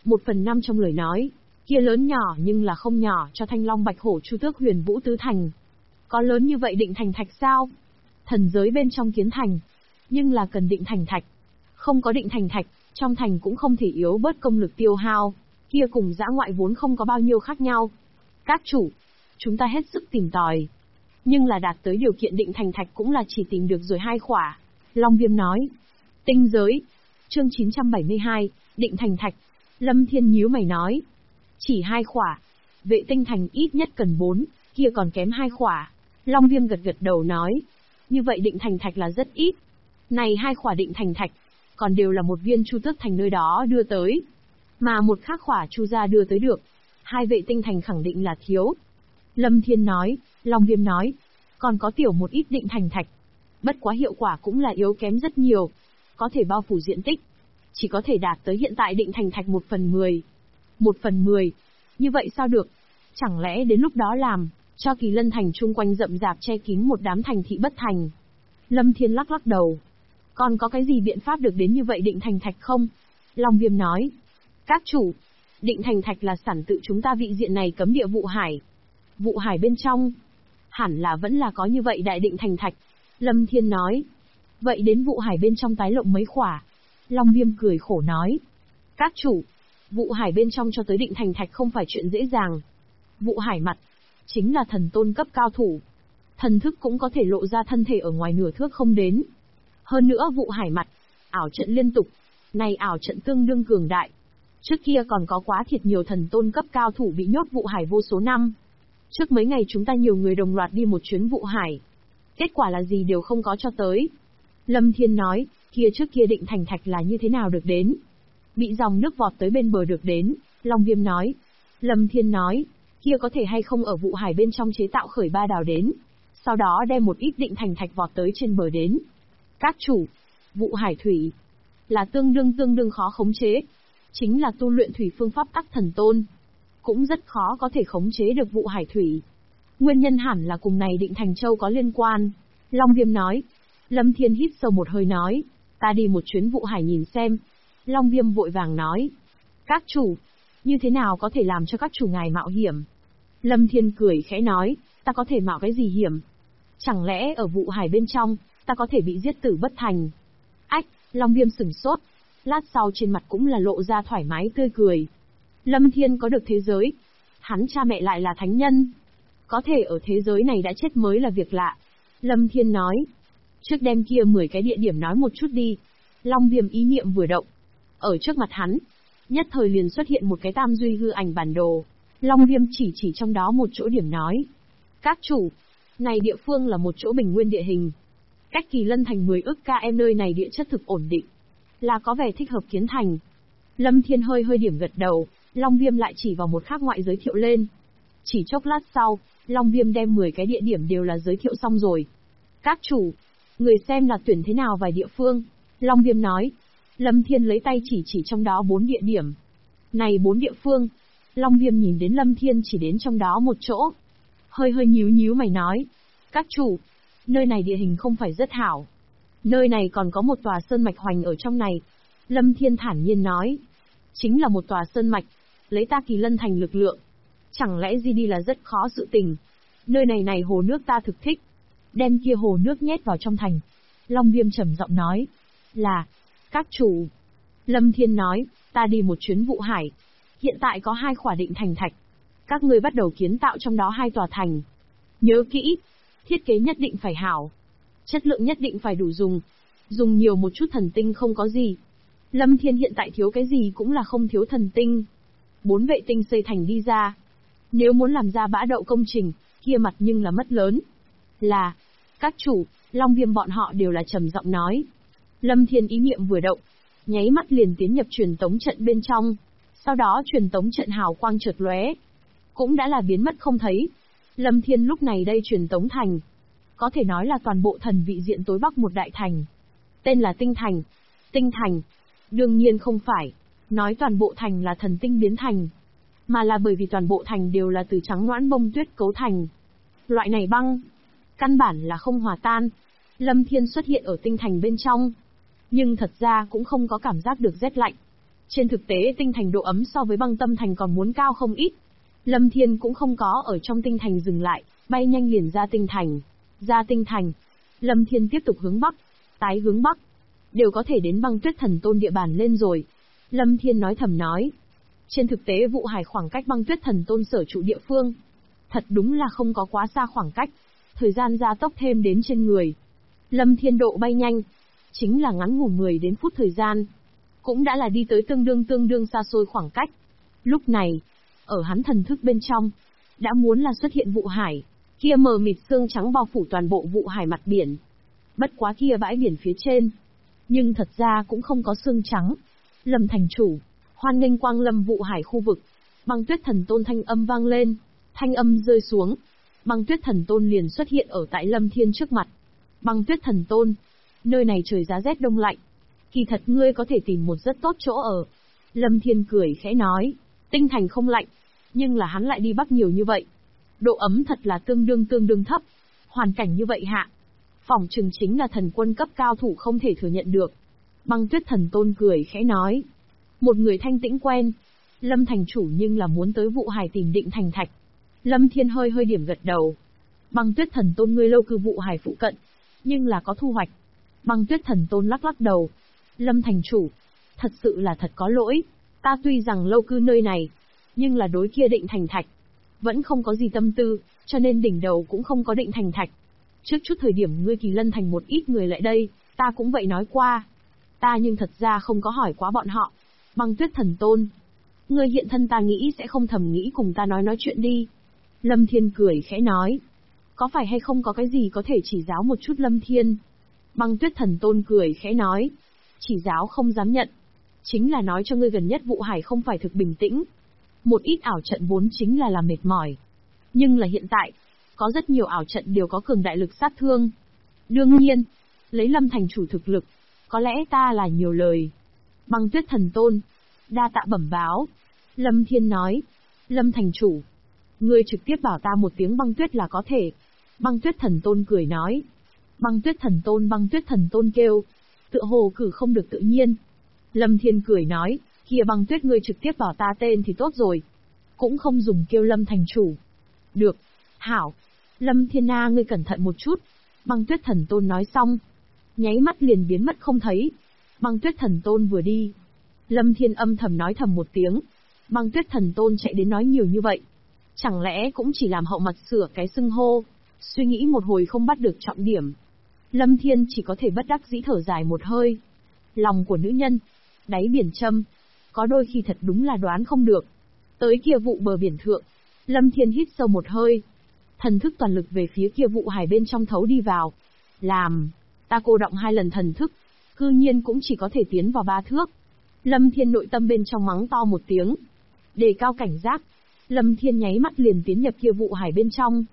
1/5 trong lời nói. Kia lớn nhỏ nhưng là không nhỏ cho Thanh Long Bạch Hổ Chu Tước Huyền Vũ Tứ Thành. Có lớn như vậy định thành thạch sao? Thần giới bên trong kiến thành. Nhưng là cần định thành thạch. Không có định thành thạch, trong thành cũng không thể yếu bớt công lực tiêu hao. Kia cùng dã ngoại vốn không có bao nhiêu khác nhau. Các chủ, chúng ta hết sức tìm tòi. Nhưng là đạt tới điều kiện định thành thạch cũng là chỉ tìm được rồi 2 khỏa. Long Viêm nói. Tinh giới. Chương 972, định thành thạch. Lâm Thiên nhíu mày nói. Chỉ 2 khỏa. Vệ tinh thành ít nhất cần 4, kia còn kém 2 khỏa. Long Viêm gật đầu nói. Như vậy định thành thạch là rất ít. Này 2 khỏa định thành thạch, còn đều là một viên Chu Tước Thành nơi đó đưa tới. Mà một khác khỏa Chu gia đưa tới được. 2 vệ tinh thành khẳng định là thiếu. Lâm Thiên nói, Long Viêm nói, còn có tiểu một ít định thành thạch. Bất quá hiệu quả cũng là yếu kém rất nhiều. Có thể bao phủ diện tích. Chỉ có thể đạt tới hiện tại định thành thạch 1/10. 1/10. Như vậy sao được? Chẳng lẽ đến lúc đó làm, cho Kỳ Lân Thành chung quanh rậm rạp che kín một đám thành thị bất thành? Lâm Thiên lắc đầu. Còn có cái gì biện pháp được đến như vậy định thành thạch không? Long Viêm nói. Các chủ, định thành thạch là sản tự chúng ta vị diện này cấm địa vụ hải. Vụ hải bên trong, hẳn là vẫn là có như vậy đại định thành thạch. Lâm Thiên nói. Vậy đến vụ hải bên trong tái lộng mấy khỏa. Long Viêm cười khổ nói. Các chủ, vụ hải bên trong cho tới định thành thạch không phải chuyện dễ dàng. Vụ hải mặt, chính là thần tôn cấp cao thủ. Thần thức cũng có thể lộ ra thân thể ở ngoài nửa thước không đến. Hơn nữa vụ hải mặt, ảo trận liên tục. Này ảo trận tương đương cường đại. Trước kia còn có quá thiệt nhiều thần tôn cấp cao thủ bị nhốt vụ hải vô số năm. Trước mấy ngày chúng ta nhiều người đồng loạt đi một chuyến vụ hải. Kết quả là gì đều không có cho tới. Lâm Thiên nói, trước kia định thành thạch là như thế nào được đến? Bị dòng nước vọt tới bên bờ được đến. Long Viêm nói. Lâm Thiên nói, kia có thể hay không ở vụ hải bên trong chế tạo khởi 3 đào đến. Sau đó đem một ít định thành thạch vọt tới trên bờ đến. Các chủ, vụ hải thủy là tương đương khó khống chế. Chính là tu luyện thủy phương pháp tắc thần tôn. Cũng rất khó có thể khống chế được vụ hải thủy. Nguyên nhân hẳn là cùng này định thành châu có liên quan. Long Viêm nói. Lâm Thiên hít sâu một hơi nói. Ta đi một chuyến vụ hải nhìn xem. Long Viêm vội vàng nói. Các chủ, như thế nào có thể làm cho các chủ ngài mạo hiểm? Lâm Thiên cười khẽ nói. Ta có thể mạo cái gì hiểm? Chẳng lẽ ở vụ hải bên trong, ta có thể bị giết tử bất thành? Ách, Long Viêm sửng sốt. Lát sau trên mặt cũng là lộ ra thoải mái tươi cười. Lâm Thiên có được thế giới. Hắn cha mẹ lại là thánh nhân. Có thể ở thế giới này đã chết mới là việc lạ. Lâm Thiên nói. Trước đem kia 10 cái địa điểm nói một chút đi. Long Viêm ý niệm vừa động. Ở trước mặt hắn, nhất thời liền xuất hiện một cái tam duy hư ảnh bản đồ. Long Viêm chỉ trong đó một chỗ điểm nói. Các chủ, này địa phương là một chỗ bình nguyên địa hình. Cách Kỳ Lân Thành 10 ức km nơi này địa chất thực ổn định. Là có vẻ thích hợp kiến thành. Lâm Thiên hơi điểm gật đầu, Long Viêm lại chỉ vào một khác ngoại giới thiệu lên. Chỉ chốc lát sau, Long Viêm đem 10 cái địa điểm đều là giới thiệu xong rồi. Các chủ, người xem là tuyển thế nào vài địa phương. Long Viêm nói. Lâm Thiên lấy tay chỉ trong đó 4 địa điểm. Này 4 địa phương. Long Viêm nhìn đến Lâm Thiên chỉ đến trong đó một chỗ. Hơi nhíu mày nói. Các chủ, nơi này địa hình không phải rất hảo. Nơi này còn có một tòa sơn mạch hoành ở trong này. Lâm Thiên thản nhiên nói. Chính là một tòa sơn mạch, lấy ta Kỳ Lân Thành lực lượng. Chẳng lẽ gì đi là rất khó sự tình. Nơi này hồ nước ta thực thích. Đem kia hồ nước nhét vào trong thành. Long Viêm trầm giọng nói. Là, các chủ. Lâm Thiên nói, ta đi một chuyến Vụ Hải. Hiện tại có 2 khỏa định thành thạch. Các ngươi bắt đầu kiến tạo trong đó 2 tòa thành. Nhớ kỹ, thiết kế nhất định phải hảo. Chất lượng nhất định phải đủ dùng. Dùng nhiều một chút thần tinh không có gì. Lâm Thiên hiện tại thiếu cái gì cũng là không thiếu thần tinh. 4 vệ tinh xây thành đi ra. Nếu muốn làm ra bã đậu công trình, kia mặt nhưng là mất lớn. Là, các chủ, Long Viêm bọn họ đều là trầm giọng nói. Lâm Thiên ý niệm vừa động, nháy mắt liền tiến nhập truyền tống trận bên trong. Sau đó truyền tống trận hào quang chợt lóe, cũng đã là biến mất không thấy. Lâm Thiên lúc này đây truyền tống thành, có thể nói là toàn bộ thần vị diện tối bắc một đại thành. Tên là Tinh Thành. Tinh Thành, đương nhiên không phải nói toàn bộ thành là thần tinh biến thành, mà là bởi vì toàn bộ thành đều là từ trắng noãn bông tuyết cấu thành. Loại này băng, căn bản là không hòa tan. Lâm Thiên xuất hiện ở Tinh Thành bên trong, nhưng thật ra cũng không có cảm giác được rét lạnh. Trên thực tế Tinh Thành độ ấm so với Băng Tâm Thành còn muốn cao không ít. Lâm Thiên cũng không có ở trong Tinh Thành dừng lại, bay nhanh liền ra Tinh Thành. Ra Tinh Thành, Lâm Thiên tiếp tục hướng bắc, tái hướng bắc, đều có thể đến Băng Tuyết Thần Tôn địa bàn lên rồi. Lâm Thiên nói thầm nói. Trên thực tế Vụ Hải khoảng cách Băng Tuyết Thần Tôn sở trụ địa phương, thật đúng là không có quá xa khoảng cách. Thời gian gia tốc thêm đến trên người. Lâm Thiên độ bay nhanh, chính là ngắn ngủn 10 đến phút thời gian, cũng đã là đi tới tương đương xa xôi khoảng cách. Lúc này, ở hắn thần thức bên trong, đã muốn là xuất hiện Vụ Hải, kia mờ mịt sương trắng bao phủ toàn bộ Vụ Hải mặt biển. Bất quá kia bãi biển phía trên, nhưng thật ra cũng không có sương trắng. Lâm thành chủ, hoan nghênh quang lâm Vụ Hải khu vực. Băng Tuyết Thần Tôn thanh âm vang lên, thanh âm rơi xuống, Băng Tuyết Thần Tôn liền xuất hiện ở tại Lâm Thiên trước mặt. Băng Tuyết Thần Tôn, nơi này trời giá rét đông lạnh, kỳ thật ngươi có thể tìm một rất tốt chỗ ở. Lâm Thiên cười khẽ nói, Tinh Thành không lạnh, nhưng là hắn lại đi bắc nhiều như vậy. Độ ấm thật là tương đương thấp. Hoàn cảnh như vậy hạ, phỏng chừng chính là thần quân cấp cao thủ không thể thừa nhận được. Băng Tuyết Thần Tôn cười khẽ nói, một người thanh tĩnh quen. Lâm thành chủ nhưng là muốn tới Vụ Hải tìm định thành thạch. Lâm Thiên hơi điểm gật đầu. Băng Tuyết Thần Tôn ngươi lâu cư Vụ Hải phụ cận, nhưng là có thu hoạch. Băng Tuyết Thần Tôn lắc đầu. Lâm thành chủ, thật sự là thật có lỗi. Ta tuy rằng lâu cư nơi này, nhưng là đối kia định thành thạch vẫn không có gì tâm tư, cho nên đỉnh đầu cũng không có định thành thạch. Trước chút thời điểm ngươi Kỳ Lân Thành một ít người lại đây, ta cũng vậy nói qua. Ta nhưng thật ra không có hỏi quá bọn họ. Băng Tuyết Thần Tôn, ngươi hiện thân ta nghĩ sẽ không thầm nghĩ cùng ta nói chuyện đi. Lâm Thiên cười khẽ nói. Có phải hay không có cái gì có thể chỉ giáo một chút Lâm Thiên? Băng Tuyết Thần Tôn cười khẽ nói. Chỉ giáo không dám nhận. Chính là nói cho ngươi gần nhất Vụ Hải không phải thực bình tĩnh. Một ít ảo trận vốn chính là mệt mỏi. Nhưng là hiện tại, có rất nhiều ảo trận đều có cường đại lực sát thương. Đương nhiên, lấy Lâm thành chủ thực lực, có lẽ ta là nhiều lời. Băng Tuyết Thần Tôn, đa tạ bẩm báo. Lâm Thiên nói, Lâm thành chủ, ngươi trực tiếp bảo ta một tiếng Băng Tuyết là có thể. Băng Tuyết Thần Tôn cười nói. Băng Tuyết Thần Tôn kêu, tựa hồ cử không được tự nhiên. Lâm Thiên cười nói, kia Băng Tuyết ngươi trực tiếp bảo ta tên thì tốt rồi. Cũng không dùng kêu Lâm thành chủ. Được, hảo. Lâm Thiên Na ngươi cẩn thận một chút. Băng Tuyết Thần Tôn nói xong, nháy mắt liền biến mất không thấy. Băng Tuyết Thần Tôn vừa đi, Lâm Thiên âm thầm nói thầm một tiếng. Băng Tuyết Thần Tôn chạy đến nói nhiều như vậy, chẳng lẽ cũng chỉ làm hậu mặt sửa cái xưng hô. Suy nghĩ một hồi không bắt được trọng điểm, Lâm Thiên chỉ có thể bất đắc dĩ thở dài một hơi. Lòng của nữ nhân, đáy biển châm, có đôi khi thật đúng là đoán không được. Tới kia Vụ bờ biển thượng, Lâm Thiên hít sâu một hơi, thần thức toàn lực về phía kia Vụ Hải bên trong thấu đi vào. Ta cô động 2 lần thần thức, cư nhiên cũng chỉ có thể tiến vào 3 thước. Lâm Thiên nội tâm bên trong mắng to một tiếng, đề cao cảnh giác. Lâm Thiên nháy mắt liền tiến nhập kia Vụ Hải bên trong.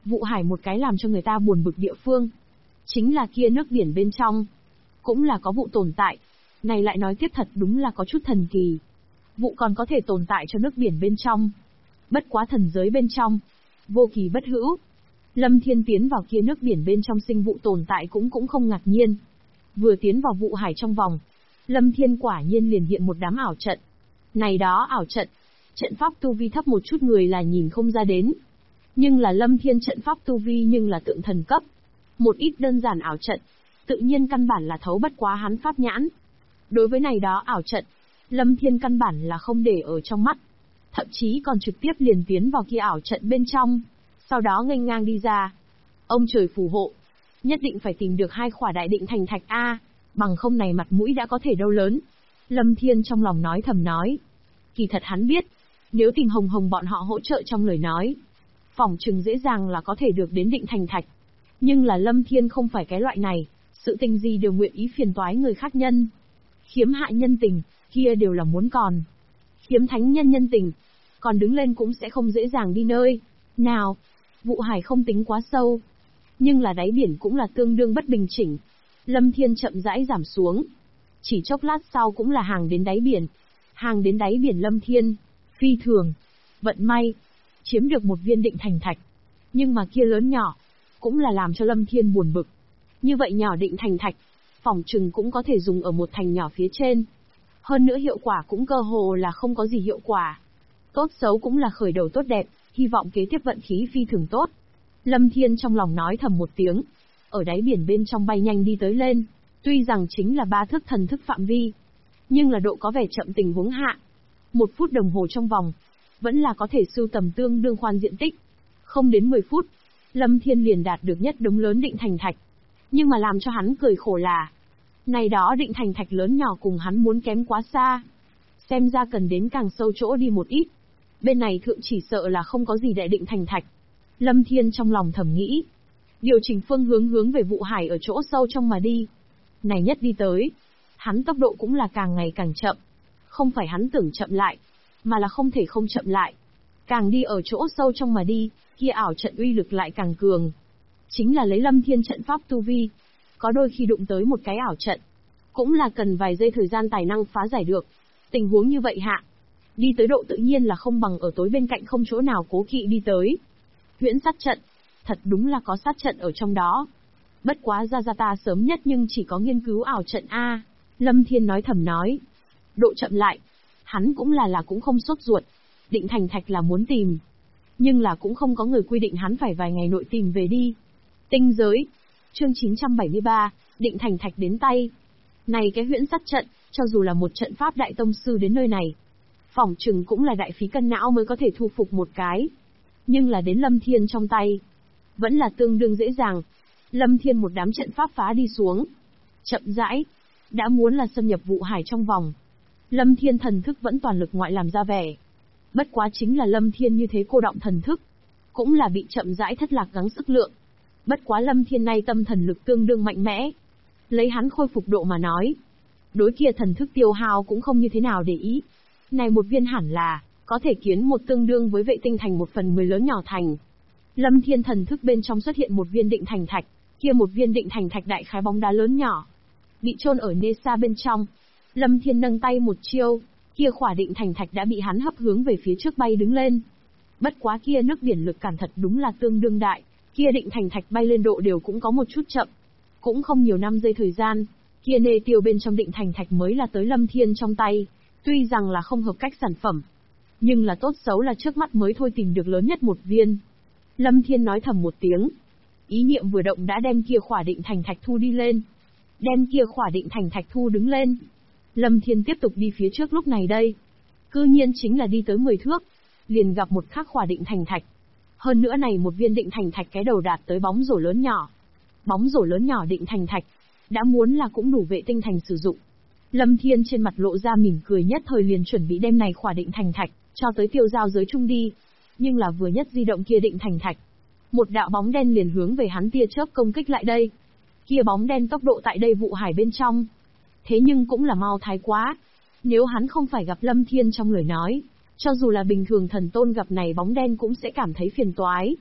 Vụ Hải một cái làm cho người ta buồn bực địa phương. Chính là kia nước biển bên trong. Cũng là có vụ tồn tại. Này lại nói tiếp thật đúng là có chút thần kỳ. Vụ còn có thể tồn tại cho nước biển bên trong. Bất quá thần giới bên trong. Vô kỳ bất hữu. Lâm Thiên tiến vào kia nước biển bên trong sinh vụ tồn tại cũng không ngạc nhiên. Vừa tiến vào Vụ Hải trong vòng. Lâm Thiên quả nhiên liền hiện một đám ảo trận. Này đó ảo trận. Trận pháp tu vi thấp một chút người là nhìn không ra đến. Nhưng là Lâm Thiên trận pháp tu vi nhưng là tượng thần cấp. Một ít đơn giản ảo trận. Tự nhiên căn bản là thấu bất quá hắn pháp nhãn. Đối với này đó ảo trận. Lâm Thiên căn bản là không để ở trong mắt. Thậm chí còn trực tiếp liền tiến vào kia ảo trận bên trong. Sau đó nghênh ngang đi ra. Ông trời phù hộ. Nhất định phải tìm được 2 khỏa đại định thành thạch A. Bằng không này mặt mũi đã có thể đâu lớn. Lâm Thiên trong lòng nói thầm nói. Kỳ thật hắn biết. Nếu tìm Hồng Hồng bọn họ hỗ trợ trong lời nói. Phỏng chừng dễ dàng là có thể được đến định thành thạch. Nhưng là Lâm Thiên không phải cái loại này. Sự tình gì đều nguyện ý phiền toái người khác nhân. Khiếm hạ nhân tình, kia đều là muốn còn. Khiếm thánh nhân nhân tình. Còn đứng lên cũng sẽ không dễ dàng đi nơi. Nào, Vụ Hải không tính quá sâu. Nhưng là đáy biển cũng là tương đương bất bình chỉnh. Lâm Thiên chậm rãi giảm xuống. Chỉ chốc lát sau cũng là hàng đến đáy biển. Hàng đến đáy biển Lâm Thiên. Phi thường. Vận may. Chiếm được một viên định thành thạch. Nhưng mà kia lớn nhỏ. Cũng là làm cho Lâm Thiên buồn bực. Như vậy nhỏ định thành thạch. Phỏng chừng cũng có thể dùng ở một thành nhỏ phía trên. Hơn nữa hiệu quả cũng cơ hồ là không có gì hiệu quả. Tốt xấu cũng là khởi đầu tốt đẹp. Hy vọng kế tiếp vận khí phi thường tốt. Lâm Thiên trong lòng nói thầm một tiếng. Ở đáy biển bên trong bay nhanh đi tới lên. Tuy rằng chính là 3 thước thần thức phạm vi. Nhưng là độ có vẻ chậm tình huống hạ. 1 phút đồng hồ trong vòng. Vẫn là có thể sưu tầm tương đương khoan diện tích. Không đến 10 phút. Lâm Thiên liền đạt được nhất đống lớn định thành thạch. Nhưng mà làm cho hắn cười khổ là. Này đó định thành thạch lớn nhỏ cùng hắn muốn kém quá xa. Xem ra cần đến càng sâu chỗ đi một ít. Bên này thượng chỉ sợ là không có gì đại định thành thạch. Lâm Thiên trong lòng thầm nghĩ. Điều chỉnh phương hướng về Vụ Hải ở chỗ sâu trong mà đi. Này nhất đi tới. Hắn tốc độ cũng là càng ngày càng chậm. Không phải hắn tưởng chậm lại. Mà là không thể không chậm lại. Càng đi ở chỗ sâu trong mà đi, kia ảo trận uy lực lại càng cường. Chính là lấy Lâm Thiên trận pháp tu vi. Có đôi khi đụng tới một cái ảo trận. Cũng là cần vài giây thời gian tài năng phá giải được. Tình huống như vậy hạ. Đi tới độ tự nhiên là không bằng ở tối bên cạnh không chỗ nào cố kỵ đi tới. Huyễn sát trận. Thật đúng là có sát trận ở trong đó. Bất quá ra ta sớm nhất nhưng chỉ có nghiên cứu ảo trận A. Lâm Thiên nói thầm nói. Độ chậm lại. Hắn cũng là cũng không sốt ruột. Định thành thạch là muốn tìm. Nhưng là cũng không có người quy định hắn phải vài ngày nội tìm về đi. Tinh giới. Chương 973, định thành thạch đến tay. Này cái huyễn sát trận, cho dù là một trận pháp đại tông sư đến nơi này. Phỏng chừng cũng là đại phí cân não mới có thể thu phục một cái. Nhưng là đến Lâm Thiên trong tay. Vẫn là tương đương dễ dàng. Lâm Thiên một đám trận pháp phá đi xuống. Chậm rãi. Đã muốn là xâm nhập Vụ Hải trong vòng. Lâm Thiên thần thức vẫn toàn lực ngoại làm ra vẻ. Bất quá chính là Lâm Thiên như thế cô động thần thức. Cũng là bị chậm rãi thất lạc gắng sức lượng. Bất quá Lâm Thiên nay tâm thần lực tương đương mạnh mẽ. Lấy hắn khôi phục độ mà nói. Đối kia thần thức tiêu hao cũng không như thế nào để ý. Này một viên hẳn là, có thể kiến một tương đương với vệ tinh thành 1/10 lớn nhỏ thành. Lâm Thiên thần thức bên trong xuất hiện một viên định thành thạch. Kia một viên định thành thạch đại khái bóng đá lớn nhỏ. Bị chôn ở nơi xa bên trong. Lâm Thiên nâng tay một chiêu. Kia khỏa định thành thạch đã bị hắn hấp hướng về phía trước bay đứng lên. Bất quá kia nước biển lực cản thật đúng là tương đương đại. Kia định thành thạch bay lên độ đều cũng có một chút chậm. Cũng không nhiều 5 giây thời gian. Kia nê tiêu bên trong định thành thạch mới là tới Lâm Thiên trong tay. Tuy rằng là không hợp cách sản phẩm. Nhưng là tốt xấu là trước mắt mới thôi tìm được lớn nhất một viên. Lâm Thiên nói thầm một tiếng. Ý niệm vừa động đã đem kia khỏa định thành thạch thu đi lên. Đem kia khỏa định thành thạch thu đứng lên. Lâm Thiên tiếp tục đi phía trước lúc này đây. Cư nhiên chính là đi tới 10 thước. Liền gặp một khắc khỏa định thành thạch. Hơn nữa này một viên định thành thạch cái đầu đạt tới bóng rổ lớn nhỏ. Bóng rổ lớn nhỏ định thành thạch. Đã muốn là cũng đủ vệ tinh thành sử dụng. Lâm Thiên trên mặt lộ ra mỉm cười nhất thời liền chuẩn bị đem này khỏa định thành thạch, cho tới tiêu giao giới chung đi. Nhưng là vừa nhất di động kia định thành thạch. Một đạo bóng đen liền hướng về hắn tia chớp công kích lại đây. Kia bóng đen tốc độ tại đây Vụ Hải bên trong. Thế nhưng cũng là mau thái quá. Nếu hắn không phải gặp Lâm Thiên trong lời nói, cho dù là bình thường thần tôn gặp này bóng đen cũng sẽ cảm thấy phiền toái.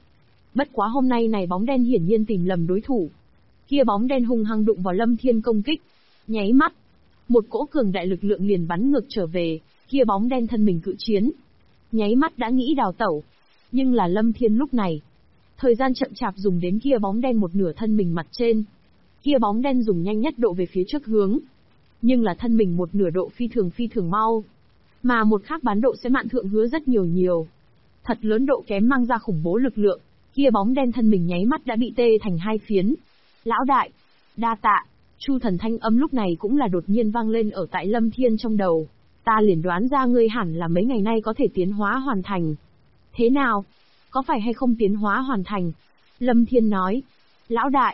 Bất quá hôm nay này bóng đen hiển nhiên tìm lầm đối thủ. Kia bóng đen hung hăng đụng vào Lâm Thiên công kích. Nháy mắt, một cỗ cường đại lực lượng liền bắn ngược trở về, kia bóng đen thân mình cự chiến. Nháy mắt đã nghĩ đào tẩu. Nhưng là Lâm Thiên lúc này, thời gian chậm chạp dùng đến kia bóng đen một nửa thân mình mặt trên. Kia bóng đen dùng nhanh nhất độ về phía trước hướng. Nhưng là thân mình một nửa độ phi thường mau. Mà một khác bán độ sẽ mạn thượng hứa rất nhiều. Thật lớn độ kém mang ra khủng bố lực lượng, kia bóng đen thân mình nháy mắt đã bị tê thành hai phiến. Lão đại, đa tạ, Chu Thần thanh âm lúc này cũng là đột nhiên vang lên ở tại Lâm Thiên trong đầu. Ta liền đoán ra ngươi hẳn là mấy ngày nay có thể tiến hóa hoàn thành. Thế nào? Có phải hay không tiến hóa hoàn thành? Lâm Thiên nói. Lão đại,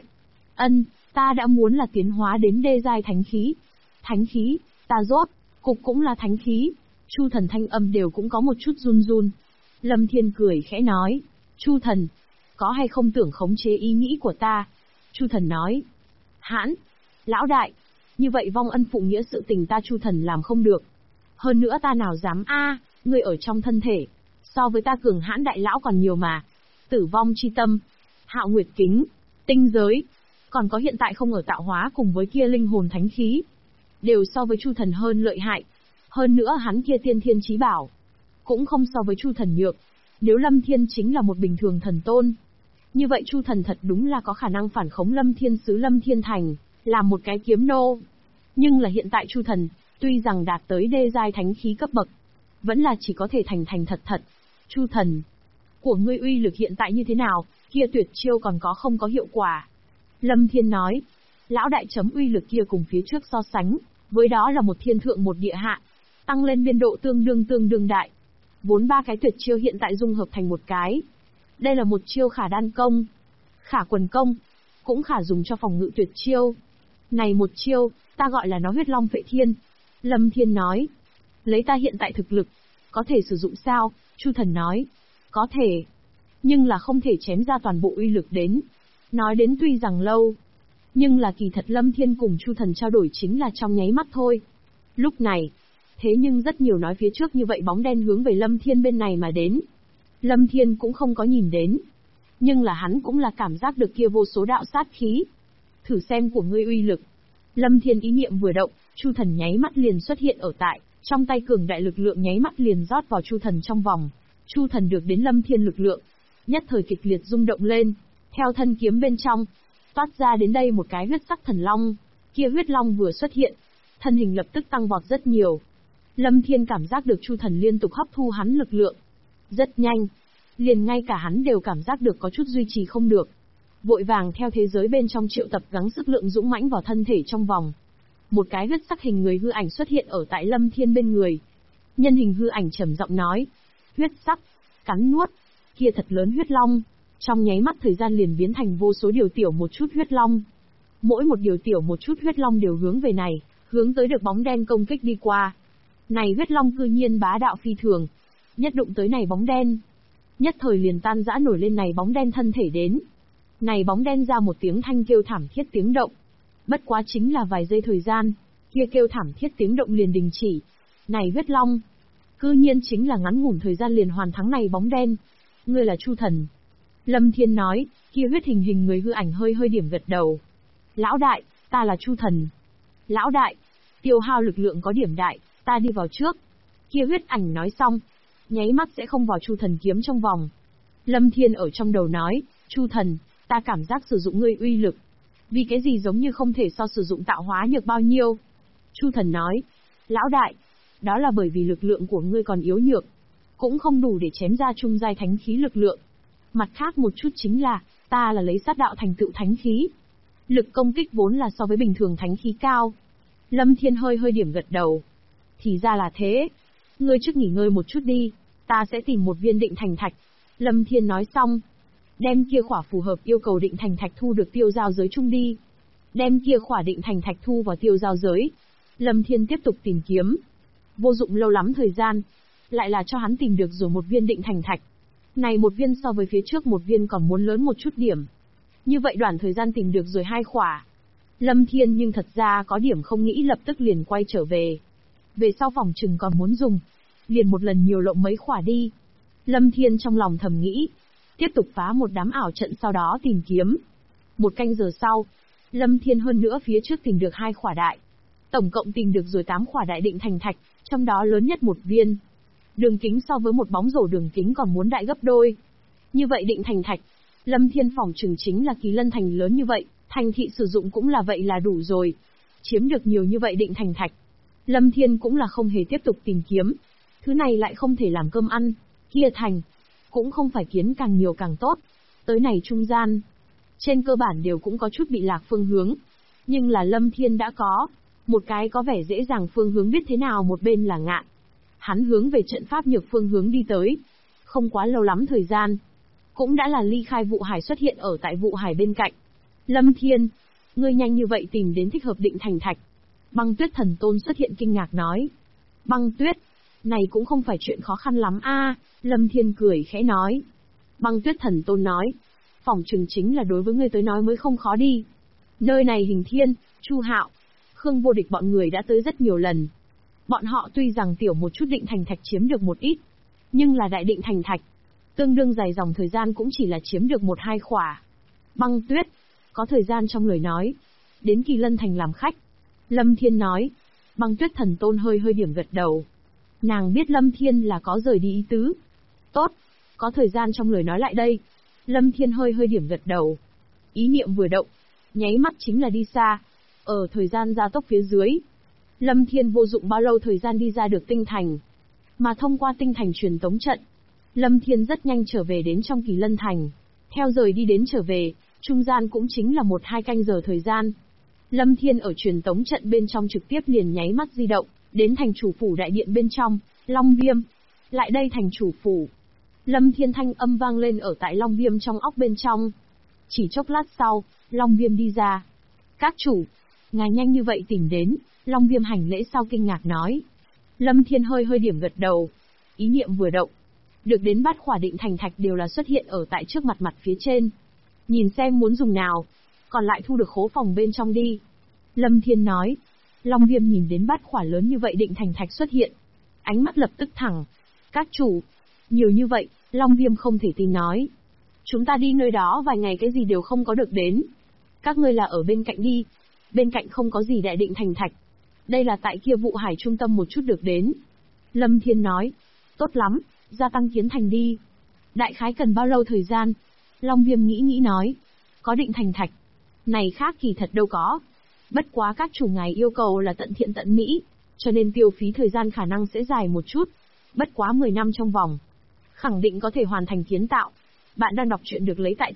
ta đã muốn là tiến hóa đến đê giai thánh khí. Thánh khí, ta rốt cục cũng là thánh khí. Chu Thần thanh âm đều cũng có một chút run. Lâm Thiên cười khẽ nói. Chu Thần, có hay không tưởng khống chế ý nghĩ của ta? Chu Thần nói. Hãn, lão đại, như vậy vong ân phụ nghĩa sự tình ta Chu Thần làm không được. Hơn nữa ta nào dám ngươi ở trong thân thể, so với ta cường hãn đại lão còn nhiều mà. Tử vong chi tâm, Hạo Nguyệt kính, tinh giới, còn có hiện tại không ở tạo hóa cùng với kia linh hồn thánh khí, đều so với Chu Thần hơn lợi hại. Hơn nữa hắn kia tiên thiên chí bảo, cũng không so với Chu Thần nhược. Nếu Lâm Thiên chính là một bình thường thần tôn, như vậy Chu Thần thật đúng là có khả năng phản khống Lâm Thiên xứ Lâm Thiên Thành, làm một cái kiếm nô. Nhưng là hiện tại Chu Thần, tuy rằng đạt tới đê giai thánh khí cấp bậc, vẫn là chỉ có thể thành thật. Chu Thần, của ngươi uy lực hiện tại như thế nào, kia tuyệt chiêu còn có không có hiệu quả? Lâm Thiên nói, lão đại chấm uy lực kia cùng phía trước so sánh, với đó là một thiên thượng một địa hạ, tăng lên biên độ tương đương đại. Vốn ba cái tuyệt chiêu hiện tại dung hợp thành một cái. Đây là một chiêu khả đan công, khả quần công, cũng khả dùng cho phòng ngự tuyệt chiêu. Này một chiêu, ta gọi là nó huyết long phệ thiên. Lâm Thiên nói, lấy ta hiện tại thực lực, có thể sử dụng sao? Chu Thần nói, có thể, nhưng là không thể chém ra toàn bộ uy lực đến. Nói đến tuy rằng lâu, nhưng là kỳ thật Lâm Thiên cùng Chu Thần trao đổi chính là trong nháy mắt thôi. Lúc này, thế nhưng rất nhiều nói phía trước như vậy bóng đen hướng về Lâm Thiên bên này mà đến. Lâm Thiên cũng không có nhìn đến, nhưng là hắn cũng là cảm giác được kia vô số đạo sát khí. Thử xem của ngươi uy lực. Lâm Thiên ý niệm vừa động, Chu Thần nháy mắt liền xuất hiện ở tại, trong tay cường đại lực lượng nháy mắt liền rót vào Chu Thần trong vòng. Chu Thần được đến Lâm Thiên lực lượng, nhất thời kịch liệt rung động lên, theo thân kiếm bên trong, toát ra đến đây một cái huyết sắc thần long. Kia huyết long vừa xuất hiện, thân hình lập tức tăng vọt rất nhiều. Lâm Thiên cảm giác được Chu Thần liên tục hấp thu hắn lực lượng. Rất nhanh, liền ngay cả hắn đều cảm giác được có chút duy trì không được. Vội vàng theo thế giới bên trong triệu tập gắng sức lượng dũng mãnh vào thân thể trong vòng. Một cái huyết sắc hình người hư ảnh xuất hiện ở tại Lâm Thiên bên người. Nhân hình hư ảnh trầm giọng nói, huyết sắc, cắn nuốt, kia thật lớn huyết long. Trong nháy mắt thời gian liền biến thành vô số điều tiểu một chút huyết long. Mỗi một điều tiểu một chút huyết long đều hướng về này, hướng tới được bóng đen công kích đi qua. Này huyết long cư nhiên bá đạo phi thường, nhất đụng tới này bóng đen, nhất thời liền tan rã nổi lên này bóng đen thân thể đến. Này bóng đen ra một tiếng thanh kêu thảm thiết tiếng động. Bất quá chính là vài giây thời gian, kia kêu thảm thiết tiếng động liền đình chỉ. Này huyết long, cư nhiên chính là ngắn ngủn thời gian liền hoàn thắng này bóng đen. Ngươi là Chu Thần. Lâm Thiên nói, kia huyết hình người hư ảnh hơi điểm gật đầu. Lão đại, ta là Chu Thần. Lão đại, tiêu hao lực lượng có điểm đại, ta đi vào trước. Kia huyết ảnh nói xong, nháy mắt sẽ không vào Chu Thần kiếm trong vòng. Lâm Thiên ở trong đầu nói, Chu Thần, ta cảm giác sử dụng ngươi uy lực, vì cái gì giống như không thể so sử dụng tạo hóa nhược bao nhiêu. Chu Thần nói, lão đại, đó là bởi vì lực lượng của ngươi còn yếu nhược, cũng không đủ để chém ra trung giai thánh khí lực lượng. Mặt khác một chút chính là, ta là lấy sát đạo thành tựu thánh khí. Lực công kích vốn là so với bình thường thánh khí cao. Lâm Thiên hơi điểm gật đầu. Thì ra là thế. Ngươi trước nghỉ ngơi một chút đi, ta sẽ tìm một viên định thành thạch. Lâm Thiên nói xong, đem kia khỏa phù hợp yêu cầu định thành thạch thu được tiêu giao giới chung đi. Đem kia khỏa định thành thạch thu vào tiêu giao giới. Lâm Thiên tiếp tục tìm kiếm. Vô dụng lâu lắm thời gian, lại là cho hắn tìm được rồi một viên định thành thạch. Này một viên so với phía trước một viên còn muốn lớn một chút điểm. Như vậy đoạn thời gian tìm được rồi 2 khỏa. Lâm Thiên nhưng thật ra có điểm không nghĩ lập tức liền quay trở về. Về sau phòng trừng còn muốn dùng, liền một lần nhiều lộng mấy khỏa đi. Lâm Thiên trong lòng thầm nghĩ, tiếp tục phá một đám ảo trận sau đó tìm kiếm. Một canh giờ sau, Lâm Thiên hơn nữa phía trước tìm được 2 khỏa đại. Tổng cộng tìm được rồi 8 khỏa đại định thành thạch, trong đó lớn nhất một viên. Đường kính so với một bóng rổ đường kính còn muốn đại gấp đôi. Như vậy định thành thạch, Lâm Thiên phỏng chừng chính là Kỳ Lân Thành lớn như vậy, thành thị sử dụng cũng là vậy là đủ rồi. Chiếm được nhiều như vậy định thành thạch, Lâm Thiên cũng là không hề tiếp tục tìm kiếm. Thứ này lại không thể làm cơm ăn, kia thành, cũng không phải kiến càng nhiều càng tốt. Tới này trung gian, trên cơ bản đều cũng có chút bị lạc phương hướng. Nhưng là Lâm Thiên đã có một cái có vẻ dễ dàng phương hướng biết thế nào một bên là ngạn. Hắn hướng về trận pháp nhược phương hướng đi tới. Không quá lâu lắm thời gian, cũng đã là ly khai vụ hải xuất hiện ở tại vụ hải bên cạnh. Lâm Thiên, ngươi nhanh như vậy tìm đến thích hợp định thành thạch. Băng Tuyết Thần Tôn xuất hiện kinh ngạc nói. Băng Tuyết, này cũng không phải chuyện khó khăn lắm a. Lâm Thiên cười khẽ nói. Băng Tuyết Thần Tôn nói, phỏng chừng chính là đối với ngươi tới nói mới không khó đi. Nơi này Hình Thiên, Chu Hạo, Khương Vô Địch bọn người đã tới rất nhiều lần. Bọn họ tuy rằng tiểu một chút định thành thạch chiếm được một ít, nhưng là đại định thành thạch, tương đương dài dòng thời gian cũng chỉ là chiếm được 1-2 khỏa. Băng Tuyết, có thời gian trong lời nói, đến Kỳ Lân Thành làm khách. Lâm Thiên nói. Băng Tuyết Thần Tôn hơi điểm gật đầu. Nàng biết Lâm Thiên là có rời đi ý tứ. Tốt, có thời gian trong lời nói lại đây. Lâm Thiên hơi điểm gật đầu. Ý niệm vừa động, nháy mắt chính là đi xa. Ở thời gian gia tốc phía dưới, Lâm Thiên vô dụng bao lâu thời gian đi ra được tinh thành. Mà thông qua tinh thành truyền tống trận, Lâm Thiên rất nhanh trở về đến trong Kỳ Lân Thành. Theo rời đi đến trở về, trung gian cũng chính là 1-2 canh giờ thời gian. Lâm Thiên ở truyền tống trận bên trong trực tiếp liền nháy mắt di động, đến thành chủ phủ đại điện bên trong, Long Viêm. Lại đây thành chủ phủ. Lâm Thiên thanh âm vang lên ở tại Long Viêm trong óc bên trong. Chỉ chốc lát sau, Long Viêm đi ra. Các chủ, ngài nhanh như vậy tìm đến, Long Viêm hành lễ sau kinh ngạc nói. Lâm Thiên hơi điểm gật đầu. Ý niệm vừa động, được đến 8 khỏa định thành thạch đều là xuất hiện ở tại trước mặt phía trên. Nhìn xem muốn dùng nào, còn lại thu được khố phòng bên trong đi. Lâm Thiên nói. Long Viêm nhìn đến 8 khỏa lớn như vậy định thành thạch xuất hiện. Ánh mắt lập tức thẳng. Các chủ, nhiều như vậy, Long Viêm không thể tin nói. Chúng ta đi nơi đó vài ngày cái gì đều không có được đến. Các ngươi là ở bên cạnh đi. Bên cạnh không có gì đại định thành thạch. Đây là tại kia vụ hải trung tâm một chút được đến. Lâm Thiên nói. Tốt lắm, gia tăng kiến thành đi. Đại khái cần bao lâu thời gian? Long Viêm nghĩ nói. Có định thành thạch. Này khác kỳ thật đâu có. Bất quá các chủ ngài yêu cầu là tận thiện tận mỹ, cho nên tiêu phí thời gian khả năng sẽ dài một chút. Bất quá 10 năm trong vòng, khẳng định có thể hoàn thành kiến tạo. Bạn đang đọc truyện được lấy tại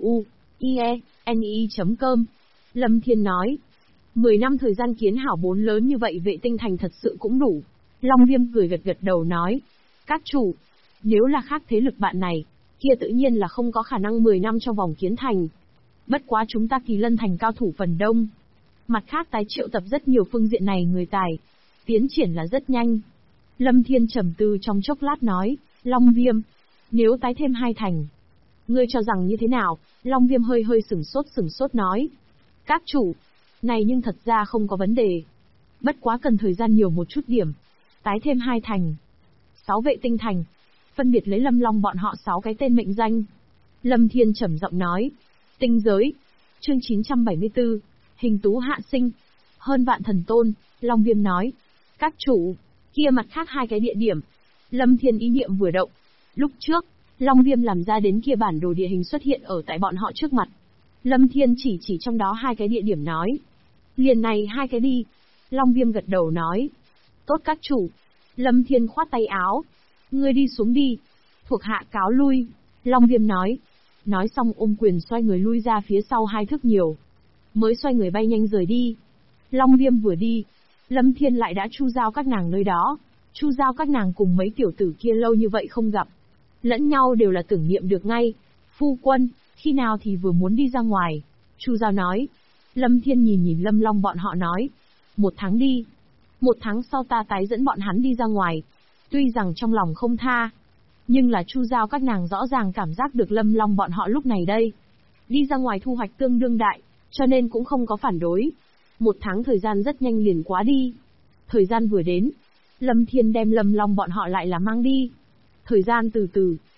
tzu.ie.ni.com. Lâm Thiên nói. 10 năm thời gian kiến hảo 4 lớn như vậy vệ tinh thành thật sự cũng đủ. Long Viêm cười gật đầu nói. Các chủ, nếu là khác thế lực bạn này, kia tự nhiên là không có khả năng 10 năm trong vòng kiến thành. Bất quá chúng ta Kỳ Lân Thành cao thủ phần đông. Mặt khác tái triệu tập rất nhiều phương diện này người tài. Tiến triển là rất nhanh. Lâm Thiên trầm tư trong chốc lát nói. Long Viêm, nếu tái thêm 2 thành, ngươi cho rằng như thế nào? Long Viêm hơi sửng sốt nói. Các chủ, này nhưng thật ra không có vấn đề. Bất quá cần thời gian nhiều một chút điểm. Tái thêm 2 thành. 6 vệ tinh thành. Phân biệt lấy Lâm Long bọn họ 6 cái tên mệnh danh. Lâm Thiên trầm giọng nói. Tinh giới. Chương 974. Hình tú hạ sinh. Hơn vạn thần tôn. Long Viêm nói. Các chủ, kia mặt khác 2 cái địa điểm. Lâm Thiên ý niệm vừa động. Lúc trước, Long Viêm làm ra đến kia bản đồ địa hình xuất hiện ở tại bọn họ trước mặt. Lâm Thiên chỉ trong đó 2 cái địa điểm nói. Liền này 2 cái đi. Long Viêm gật đầu nói. Tốt các chủ. Lâm Thiên khoát tay áo. Ngươi đi xuống đi. Thuộc hạ cáo lui. Long Viêm nói. Nói xong ôm quyền xoay người lui ra phía sau 2 thước nhiều. Mới xoay người bay nhanh rời đi. Long Viêm vừa đi, Lâm Thiên lại đã chu giao các nàng nơi đó. Chu giao các nàng cùng mấy tiểu tử kia lâu như vậy không gặp. Lẫn nhau đều là tưởng niệm được ngay. Phu quân, khi nào thì vừa muốn đi ra ngoài. Chu giao nói. Lâm Thiên nhìn Lâm Long bọn họ nói. 1 tháng đi. 1 tháng sau ta tái dẫn bọn hắn đi ra ngoài. Tuy rằng trong lòng không tha, nhưng là chu giao các nàng rõ ràng cảm giác được Lâm Long bọn họ lúc này đây đi ra ngoài thu hoạch tương đương đại, cho nên cũng không có phản đối. 1 tháng thời gian rất nhanh liền quá đi. Thời gian vừa đến, Lâm Thiên đem Lâm Long bọn họ lại là mang đi. Thời gian từ từ,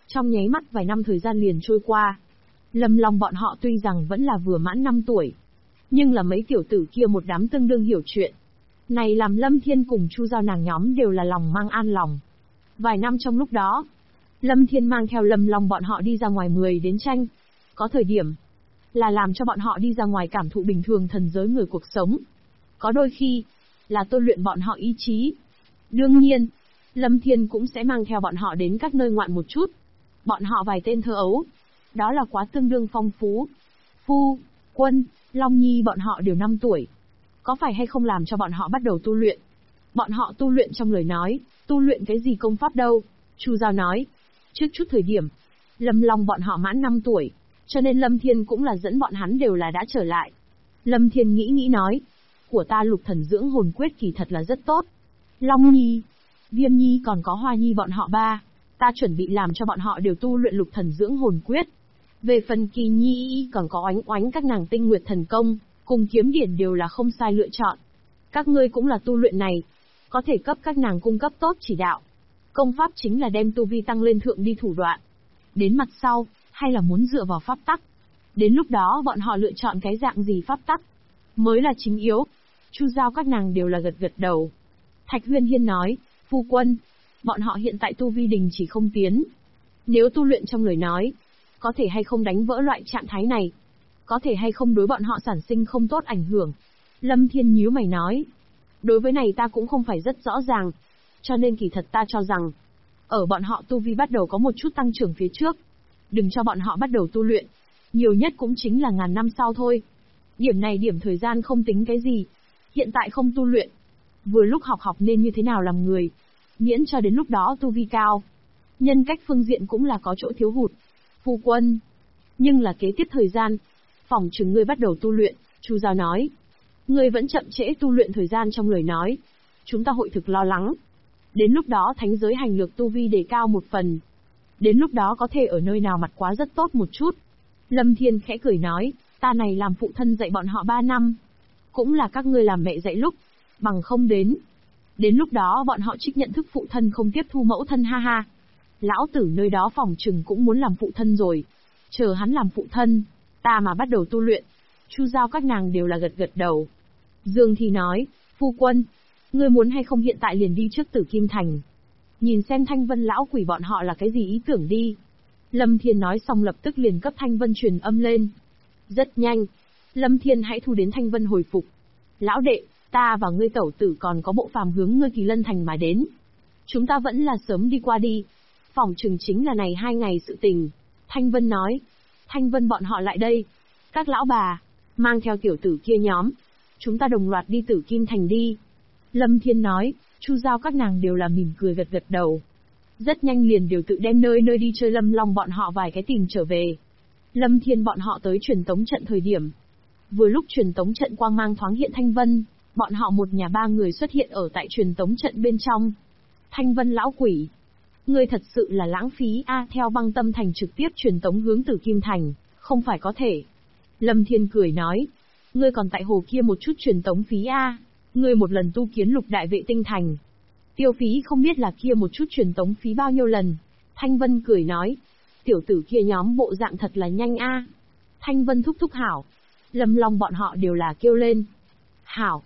Trong nháy mắt vài năm thời gian liền trôi qua. Lâm Long bọn họ tuy rằng vẫn là vừa mãn 5 tuổi, nhưng là mấy tiểu tử kia một đám tương đương hiểu chuyện. Này làm Lâm Thiên cùng Chu Giao nàng nhóm đều là lòng mang an lòng. Vài năm trong lúc đó, Lâm Thiên mang theo Lâm Long bọn họ đi ra ngoài 10 đến tranh. Có thời điểm là làm cho bọn họ đi ra ngoài cảm thụ bình thường thần giới người cuộc sống. Có đôi khi là tôi luyện bọn họ ý chí. Đương nhiên, Lâm Thiên cũng sẽ mang theo bọn họ đến các nơi ngoạn một chút. Bọn họ vài tên thơ ấu, đó là quá tương đương phong phú. Phu, Quân, Long Nhi bọn họ đều 5 tuổi. Có phải hay không làm cho bọn họ bắt đầu tu luyện? Bọn họ tu luyện trong lời nói, tu luyện cái gì công pháp đâu? Chu Giao nói, trước chút thời điểm, Lâm Long bọn họ mãn 5 tuổi, cho nên Lâm Thiên cũng là dẫn bọn hắn đều là đã trở lại. Lâm Thiên nghĩ nói, của ta lục thần dưỡng hồn quyết kỳ thật là rất tốt. Long Nhi, Viêm Nhi còn có Hoa Nhi bọn họ ba, ta chuẩn bị làm cho bọn họ đều tu luyện lục thần dưỡng hồn quyết. Về phần Kỳ Nhi còn có Oánh Oánh các nàng tinh nguyệt thần công, cùng kiếm điển đều là không sai lựa chọn. Các ngươi cũng là tu luyện này, có thể cấp các nàng cung cấp tốt chỉ đạo. Công pháp chính là đem tu vi tăng lên thượng đi thủ đoạn. Đến mặt sau, hay là muốn dựa vào pháp tắc. Đến lúc đó bọn họ lựa chọn cái dạng gì pháp tắc, mới là chính yếu. Chu Giao các nàng đều là gật đầu. Thạch Huyên Hiên nói, phu quân, bọn họ hiện tại tu vi đình chỉ không tiến. Nếu tu luyện trong lời nói, có thể hay không đánh vỡ loại trạng thái này? Có thể hay không đối bọn họ sản sinh không tốt ảnh hưởng? Lâm Thiên nhíu mày nói, đối với này ta cũng không phải rất rõ ràng. Cho nên kỳ thật ta cho rằng, ở bọn họ tu vi bắt đầu có một chút tăng trưởng phía trước. Đừng cho bọn họ bắt đầu tu luyện. Nhiều nhất cũng chính là ngàn năm sau thôi. Điểm này điểm thời gian không tính cái gì. Hiện tại không tu luyện. Vừa lúc học nên như thế nào làm người. Miễn cho đến lúc đó tu vi cao. Nhân cách phương diện cũng là có chỗ thiếu hụt. Phu quân. Nhưng là kế tiếp thời gian. Phỏng chừng ngươi bắt đầu tu luyện, Chu Giao nói. Ngươi vẫn chậm trễ tu luyện thời gian trong lời nói. Chúng ta hội thực lo lắng. Đến lúc đó thánh giới hành lược tu vi đề cao một phần. Đến lúc đó có thể ở nơi nào mặt quá rất tốt một chút. Lâm Thiên khẽ cười nói, ta này làm phụ thân dạy bọn họ 3 năm. Cũng là các ngươi làm mẹ dạy lúc, bằng không đến. Đến lúc đó bọn họ trích nhận thức phụ thân không tiếp thu mẫu thân ha ha. Lão tử nơi đó phòng trừng cũng muốn làm phụ thân rồi. Chờ hắn làm phụ thân, ta mà bắt đầu tu luyện. Chu Giao các nàng đều là gật đầu. Dương thì nói, phu quân, ngươi muốn hay không hiện tại liền đi trước Tử Kim Thành. Nhìn xem Thanh Vân lão quỷ bọn họ là cái gì ý tưởng đi. Lâm Thiên nói xong lập tức liền cấp Thanh Vân truyền âm lên. Rất nhanh, Lâm Thiên hãy thu đến Thanh Vân hồi phục. Lão đệ, ta và ngươi tẩu tử còn có bộ phàm hướng ngươi Kỳ Lân Thành mà đến. Chúng ta vẫn là sớm đi qua đi. Phỏng chừng chính là này 2 ngày sự tình. Thanh Vân nói. Thanh Vân bọn họ lại đây. Các lão bà, mang theo tiểu tử kia nhóm. Chúng ta đồng loạt đi Tử Kim Thành đi. Lâm Thiên nói, Chu Giao các nàng đều là mỉm cười gật đầu. Rất nhanh liền đều tự đem nơi đi chơi Lâm Long bọn họ vài cái tìm trở về. Lâm Thiên bọn họ tới truyền tống trận thời điểm. Vừa lúc truyền tống trận quang mang thoáng hiện Thanh Vân, bọn họ một nhà 3 người xuất hiện ở tại truyền tống trận bên trong. Thanh Vân lão quỷ, ngươi thật sự là lãng phí a, theo Băng Tâm Thành trực tiếp truyền tống hướng Tử Kim Thành, không phải có thể. Lâm Thiên cười nói, ngươi còn tại hồ kia một chút truyền tống phí a, ngươi một lần tu kiến Lục Đại Vệ Tinh Thành, tiêu phí không biết là kia một chút truyền tống phí bao nhiêu lần. Thanh Vân cười nói, tiểu tử kia nhóm bộ dạng thật là nhanh a. Thanh Vân thúc hảo. Lâm Long bọn họ đều là kêu lên. Hảo,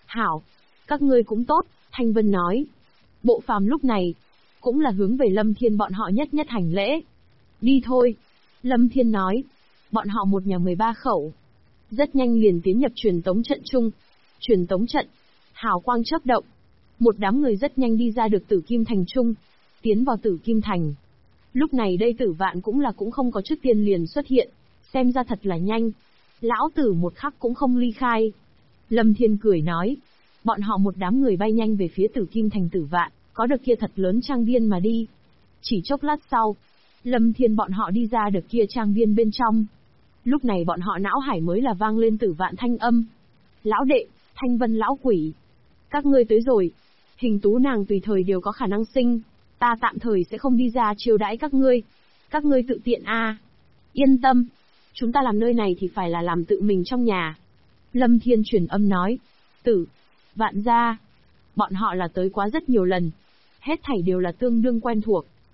các ngươi cũng tốt, Thanh Vân nói. Bộ phàm lúc này, cũng là hướng về Lâm Thiên bọn họ nhất hành lễ. Đi thôi, Lâm Thiên nói. Bọn họ một nhà 13 khẩu. Rất nhanh liền tiến nhập truyền tống trận chung. Truyền tống trận, hào quang chớp động. Một đám người rất nhanh đi ra được Tử Kim Thành chung, tiến vào Tử Kim Thành. Lúc này đây Tử Vạn cũng không có trước tiên liền xuất hiện, xem ra thật là nhanh. Lão tử một khắc cũng không ly khai. Lâm Thiên cười nói, bọn họ một đám người bay nhanh về phía Tử Kim Thành Tử Vạn, có được kia thật lớn trang viên mà đi. Chỉ chốc lát sau, Lâm Thiên bọn họ đi ra được kia trang viên bên trong. Lúc này bọn họ não hải mới là vang lên Tử Vạn thanh âm. Lão đệ, Thanh Vân lão quỷ, các ngươi tới rồi. Hình tú nàng tùy thời đều có khả năng sinh, ta tạm thời sẽ không đi ra chiêu đãi các ngươi tự tiện a. Yên tâm, chúng ta làm nơi này thì phải là làm tự mình trong nhà. Lâm Thiên truyền âm nói, Tử Vạn gia, bọn họ là tới quá rất nhiều lần, hết thảy đều là tương đương quen thuộc.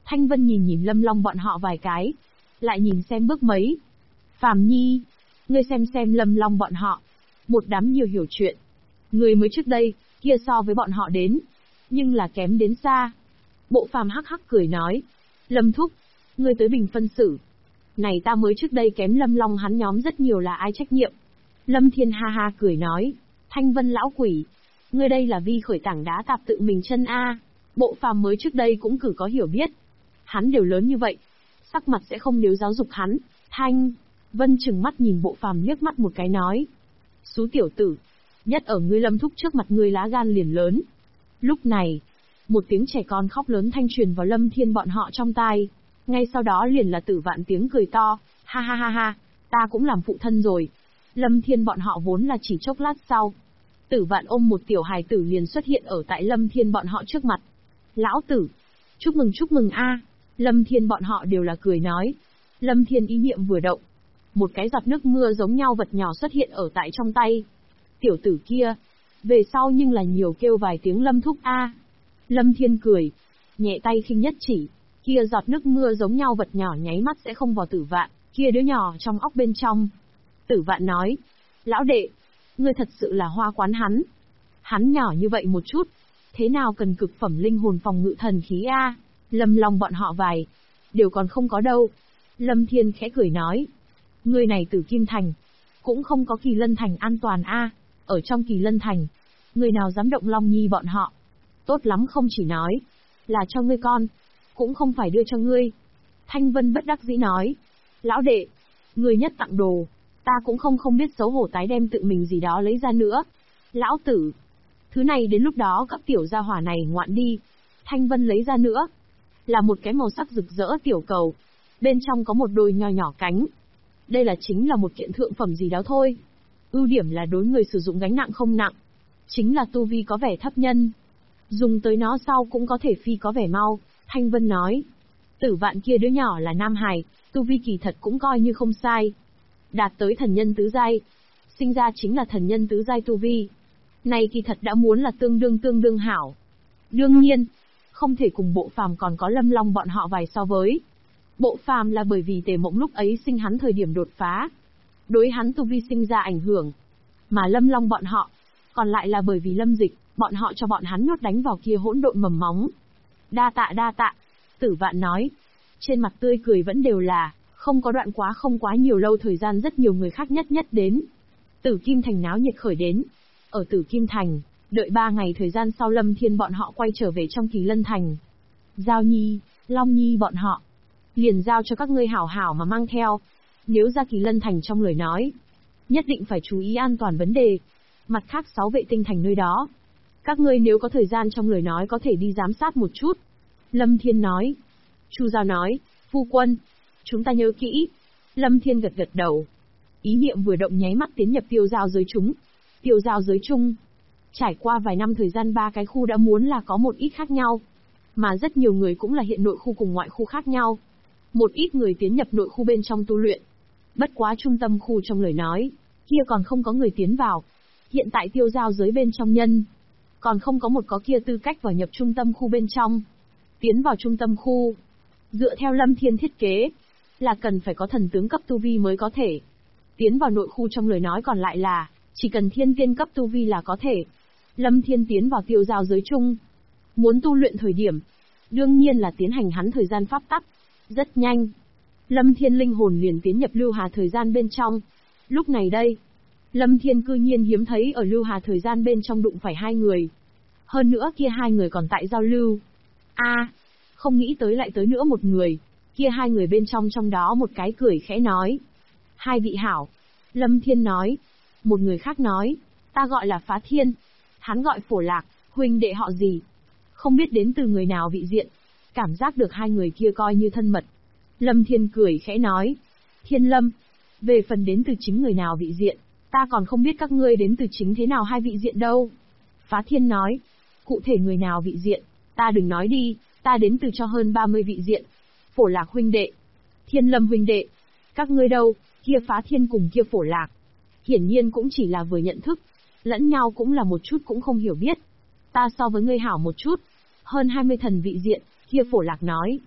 Thanh Vân nhìn nhìn Lâm Long bọn họ vài cái, lại nhìn xem bước mấy. Phàm Nhi, ngươi xem Lâm Long bọn họ, một đám nhiều hiểu chuyện. Người mới trước đây, kia so với bọn họ đến, nhưng là kém đến xa. Bộ Phàm hắc hắc cười nói, Lâm Thúc, ngươi tới bình phân xử. Này ta mới trước đây kém Lâm Long hắn nhóm rất nhiều là ai trách nhiệm. Lâm Thiên ha ha cười nói, Thanh Vân lão quỷ, ngươi đây là vi khởi tảng đá tạp tự mình chân a. Bộ Phàm mới trước đây cũng cử có hiểu biết. Hắn đều lớn như vậy, sắc mặt sẽ không nếu giáo dục hắn. Thanh Vân trừng mắt nhìn Bộ Phàm liếc mắt một cái nói, xú tiểu tử, nhất ở ngươi Lâm Thúc trước mặt ngươi lá gan liền lớn. Lúc này, một tiếng trẻ con khóc lớn thanh truyền vào Lâm Thiên bọn họ trong tai. Ngay sau đó liền là Tử Vạn tiếng cười to, ha ha ha ha, ta cũng làm phụ thân rồi. Lâm Thiên bọn họ vốn là chỉ chốc lát sau. Tử Vạn ôm một tiểu hài tử liền xuất hiện ở tại Lâm Thiên bọn họ trước mặt. Lão tử, chúc mừng a. Lâm Thiên bọn họ đều là cười nói. Lâm Thiên ý niệm vừa động, một cái giọt nước mưa giống nhau vật nhỏ xuất hiện ở tại trong tay. Tiểu tử kia, về sau nhưng là nhiều kêu vài tiếng Lâm Thúc a. Lâm Thiên cười, nhẹ tay khinh nhất chỉ, kia giọt nước mưa giống nhau vật nhỏ nháy mắt sẽ không vào Tử Vạn, kia đứa nhỏ trong óc bên trong. Tử Vạn nói, lão đệ, ngươi thật sự là hoa quán hắn. Hắn nhỏ như vậy một chút, thế nào cần cực phẩm linh hồn phòng ngự thần khí a? Lâm Long bọn họ vài, đều còn không có đâu. Lâm Thiên khẽ cười nói, ngươi này Tử Kim Thành, cũng không có Kỳ Lân Thành an toàn a. Ở trong Kỳ Lân Thành, người nào dám động Long Nhi bọn họ. Tốt lắm không chỉ nói, là cho ngươi con, cũng không phải đưa cho ngươi. Thanh Vân bất đắc dĩ nói, lão đệ, ngươi nhất tặng đồ, ta cũng không biết xấu hổ tái đem tự mình gì đó lấy ra nữa. Lão tử, thứ này đến lúc đó các tiểu gia hỏa này ngoạn đi. Thanh Vân lấy ra nữa, là một cái màu sắc rực rỡ tiểu cầu, bên trong có một đôi nho nhỏ cánh. Đây là chính là một kiện thượng phẩm gì đó thôi. Ưu điểm là đối người sử dụng gánh nặng không nặng, chính là tu vi có vẻ thấp nhân. Dùng tới nó sau cũng có thể phi có vẻ mau. Thanh Vân nói, Tử Vạn kia đứa nhỏ là nam hài, tu vi kỳ thật cũng coi như không sai. Đạt tới thần nhân tứ giai, sinh ra chính là thần nhân tứ giai tu vi. Này kỳ thật đã muốn là tương đương hảo. Đương nhiên, không thể cùng Bộ Phàm còn có Lâm Long bọn họ vài so với. Bộ Phàm là bởi vì Tề Mộng lúc ấy sinh hắn thời điểm đột phá, đối hắn tu vi sinh ra ảnh hưởng. Mà Lâm Long bọn họ, còn lại là bởi vì Lâm Dịch, bọn họ cho bọn hắn nhốt đánh vào kia hỗn độn mầm móng. Đa tạ, Tử Vạn nói. Trên mặt tươi cười vẫn đều là, không có đoạn quá không quá nhiều lâu thời gian rất nhiều người khác nhất đến. Tử Kim Thành náo nhiệt khởi đến. Ở Tử Kim Thành, đợi 3 ngày thời gian sau Lâm Thiên bọn họ quay trở về trong Kỳ Lân Thành. Giao Nhi, Long Nhi bọn họ, liền giao cho các ngươi hảo hảo mà mang theo. Nếu ra Kỳ Lân Thành trong lời nói, nhất định phải chú ý an toàn vấn đề. Mặt khác 6 vệ tinh thành nơi đó, các ngươi nếu có thời gian trong lời nói có thể đi giám sát một chút. Lâm Thiên nói. Chu Giao nói, phu quân, chúng ta nhớ kỹ. Lâm Thiên gật đầu. Ý niệm vừa động nháy mắt tiến nhập tiêu giao giới chúng. Tiêu giao giới chung. Trải qua vài năm thời gian 3 cái khu đã muốn là có một ít khác nhau. Mà rất nhiều người cũng là hiện nội khu cùng ngoại khu khác nhau. Một ít người tiến nhập nội khu bên trong tu luyện. Bất quá trung tâm khu trong lời nói, kia còn không có người tiến vào. Hiện tại tiêu giao giới bên trong nhân, còn không có một có kia tư cách vào nhập trung tâm khu bên trong. Tiến vào trung tâm khu, dựa theo Lâm Thiên thiết kế, là cần phải có thần tướng cấp tu vi mới có thể. Tiến vào nội khu trong lời nói còn lại là, chỉ cần thiên tiên cấp tu vi là có thể. Lâm Thiên tiến vào tiêu giao giới chung. Muốn tu luyện thời điểm, đương nhiên là tiến hành hắn thời gian pháp tắc. Rất nhanh, Lâm Thiên linh hồn liền tiến nhập lưu hà thời gian bên trong. Lúc này đây, Lâm Thiên cư nhiên hiếm thấy ở lưu hà thời gian bên trong đụng phải 2 người. Hơn nữa kia 2 người còn tại giao lưu. Không nghĩ tới lại tới nữa một người. Kia 2 người bên trong đó một cái cười khẽ nói. 2 vị hảo. Lâm Thiên nói. Một người khác nói. Ta gọi là Phá Thiên. Hắn gọi Phổ Lạc, huynh đệ họ gì. Không biết đến từ người nào vị diện. Cảm giác được 2 người kia coi như thân mật. Lâm Thiên cười khẽ nói. Thiên Lâm. Về phần đến từ chính người nào vị diện, ta còn không biết các ngươi đến từ chính thế nào 2 vị diện đâu. Phá Thiên nói. Cụ thể người nào vị diện, ta đừng nói đi, ta đến từ cho hơn 30 vị diện. Phổ Lạc huynh đệ, Thiên Lâm huynh đệ, các ngươi đâu? Kia Phá Thiên cùng kia Phổ Lạc, hiển nhiên cũng chỉ là vừa nhận thức, lẫn nhau cũng là một chút cũng không hiểu biết. Ta so với ngươi hảo một chút, hơn 20 thần vị diện, kia Phổ Lạc nói.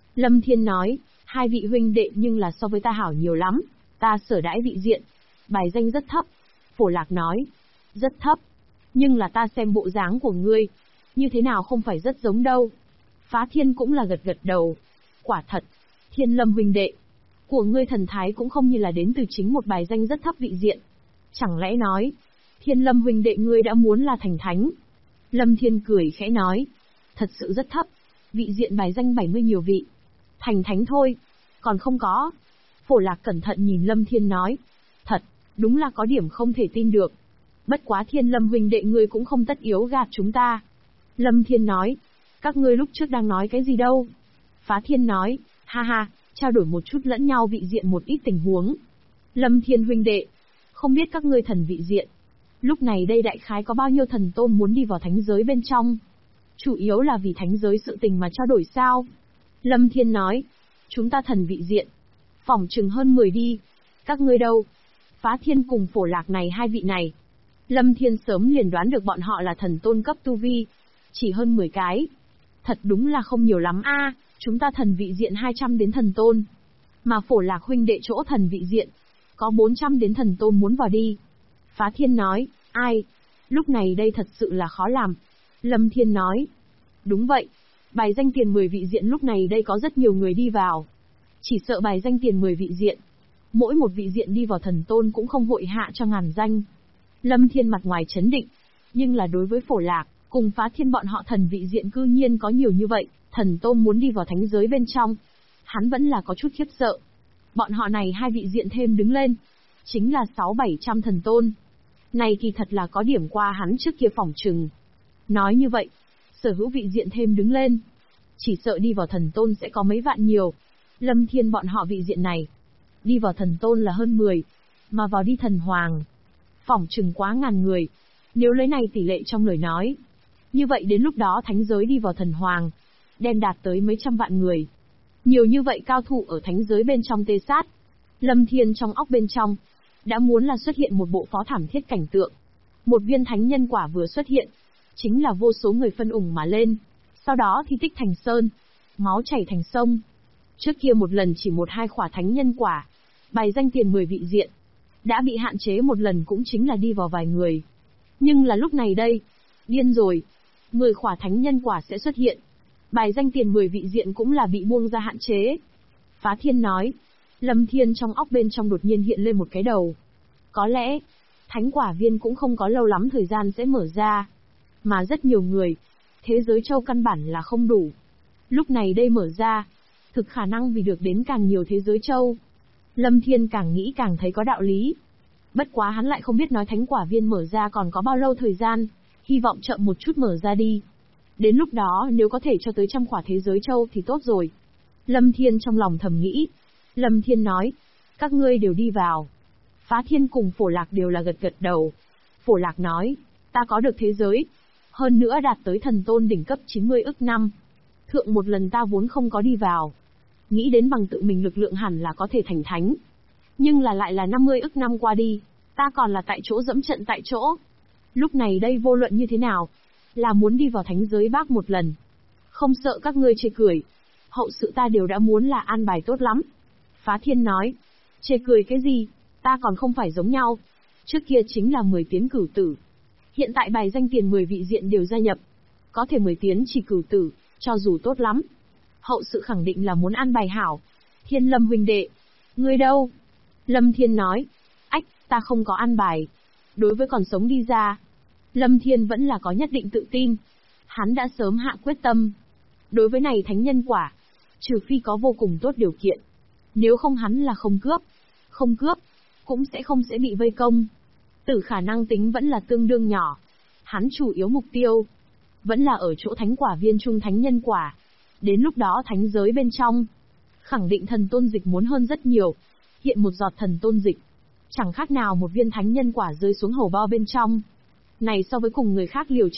Lâm Thiên nói, hai vị huynh đệ nhưng là so với ta hảo nhiều lắm, ta sở đãi vị diện. Bài danh rất thấp. Phổ Lạc nói, rất thấp. Nhưng là ta xem bộ dáng của ngươi, như thế nào không phải rất giống đâu. Phá Thiên cũng là gật gật đầu. Quả thật, Thiên Lâm huynh đệ, của ngươi thần thái cũng không như là đến từ chính một bài danh rất thấp vị diện. Chẳng lẽ nói, Thiên Lâm huynh đệ ngươi đã muốn là thành thánh? Lâm Thiên cười khẽ nói, thật sự rất thấp, vị diện bài danh 70 nhiều vị. Thành thánh thôi, còn không có. Phổ Lạc cẩn thận nhìn Lâm Thiên nói, thật, đúng là có điểm không thể tin được. Bất quá Thiên Lâm huynh đệ ngươi cũng không tất yếu gạt chúng ta. Lâm Thiên nói, các ngươi lúc trước đang nói cái gì đâu? Phá Thiên nói, ha ha, trao đổi một chút lẫn nhau vị diện một ít tình huống. Lâm Thiên huynh đệ, không biết các ngươi thần vị diện. Lúc này đây đại khái có bao nhiêu thần tôn muốn đi vào thánh giới bên trong? Chủ yếu là vì thánh giới sự tình mà trao đổi sao? Lâm Thiên nói, chúng ta thần vị diện. Phỏng chừng hơn 10 đi. Các ngươi đâu? Phá Thiên cùng Phổ Lạc này hai vị này. Lâm Thiên sớm liền đoán được bọn họ là thần tôn cấp tu vi. Chỉ hơn 10 cái. Thật đúng là không nhiều lắm a. Chúng ta thần vị diện 200 đến thần tôn. Mà Phổ Lạc huynh đệ chỗ thần vị diện, có 400 đến thần tôn muốn vào đi. Phá Thiên nói, ai? Lúc này đây thật sự là khó làm. Lâm Thiên nói, đúng vậy. Bài danh tiền 10 vị diện lúc này đây có rất nhiều người đi vào. Chỉ sợ bài danh tiền 10 vị diện, mỗi một vị diện đi vào thần tôn cũng không vội hạ cho ngàn danh. Lâm Thiên mặt ngoài chấn định, nhưng là đối với Phổ Lạc, cùng Phá Thiên bọn họ thần vị diện cư nhiên có nhiều như vậy, thần tôn muốn đi vào thánh giới bên trong. Hắn vẫn là có chút khiếp sợ. Bọn họ này hai vị diện thêm đứng lên, chính là 600-700 thần tôn. Này kỳ thật là có điểm qua hắn trước kia phỏng chừng. Nói như vậy, sở hữu vị diện thêm đứng lên, chỉ sợ đi vào thần tôn sẽ có mấy vạn nhiều. Lâm Thiên bọn họ vị diện này, đi vào thần tôn là hơn 10, mà vào đi thần hoàng, phỏng chừng quá ngàn người. Nếu lấy này tỷ lệ trong lời nói, như vậy đến lúc đó thánh giới đi vào thần hoàng, đem đạt tới mấy trăm vạn người. Nhiều như vậy cao thủ ở thánh giới bên trong tê sát. Lâm Thiên trong óc bên trong, đã muốn là xuất hiện một bộ phó thảm thiết cảnh tượng. Một viên thánh nhân quả vừa xuất hiện, chính là vô số người phân ủng mà lên. Sau đó thì tích thành sơn, máu chảy thành sông. Trước kia một lần chỉ 1-2 khỏa thánh nhân quả, bài danh tiền 10 vị diện, đã bị hạn chế một lần cũng chính là đi vào vài người. Nhưng là lúc này đây, điên rồi, 10 khỏa thánh nhân quả sẽ xuất hiện. Bài danh tiền 10 vị diện cũng là bị buông ra hạn chế. Phá Thiên nói, Lâm Thiên trong óc bên trong đột nhiên hiện lên một cái đầu. Có lẽ, thánh quả viên cũng không có lâu lắm thời gian sẽ mở ra. Mà rất nhiều người, thế giới châu căn bản là không đủ. Lúc này đây mở ra, thực khả năng vì được đến càng nhiều thế giới châu. Lâm Thiên càng nghĩ càng thấy có đạo lý. Bất quá hắn lại không biết nói thánh quả viên mở ra còn có bao lâu thời gian, hy vọng chậm một chút mở ra đi. Đến lúc đó nếu có thể cho tới 100 quả thế giới châu thì tốt rồi. Lâm Thiên trong lòng thầm nghĩ. Lâm Thiên nói, các ngươi đều đi vào. Phá Thiên cùng Phổ Lạc đều là gật gật đầu. Phổ Lạc nói, ta có được thế giới, hơn nữa đạt tới thần tôn đỉnh cấp 90 ức năm. Thượng một lần ta vốn không có đi vào, nghĩ đến bằng tự mình lực lượng hẳn là có thể thành thánh. Nhưng là lại là 50 ức năm qua đi, ta còn là tại chỗ dẫm trận tại chỗ. Lúc này đây vô luận như thế nào, là muốn đi vào thánh giới bác một lần. Không sợ các ngươi chê cười, hậu sự ta đều đã muốn là an bài tốt lắm. Phá Thiên nói, chê cười cái gì, ta còn không phải giống nhau. Trước kia chính là 10 tiến cửu tử. Hiện tại bài danh tiền 10 vị diện đều gia nhập. Có thể 10 tiến chỉ cửu tử, cho dù tốt lắm. Hậu sự khẳng định là muốn an bài hảo. Thiên Lâm huynh đệ, ngươi đâu? Lâm Thiên nói, ách, ta không có an bài. Đối với còn sống đi ra, Lâm Thiên vẫn là có nhất định tự tin. Hắn đã sớm hạ quyết tâm. Đối với này thánh nhân quả, trừ phi có vô cùng tốt điều kiện. Nếu không hắn là không cướp. Không cướp, cũng sẽ bị vây công. Tử khả năng tính vẫn là tương đương nhỏ. Hắn chủ yếu mục tiêu vẫn là ở chỗ thánh quả viên trung thánh nhân quả. Đến lúc đó thánh giới bên trong, khẳng định thần tôn dịch muốn hơn rất nhiều. Hiện một giọt thần tôn dịch, chẳng khác nào một viên thánh nhân quả rơi xuống hầu bao bên trong. Này so với cùng người khác liều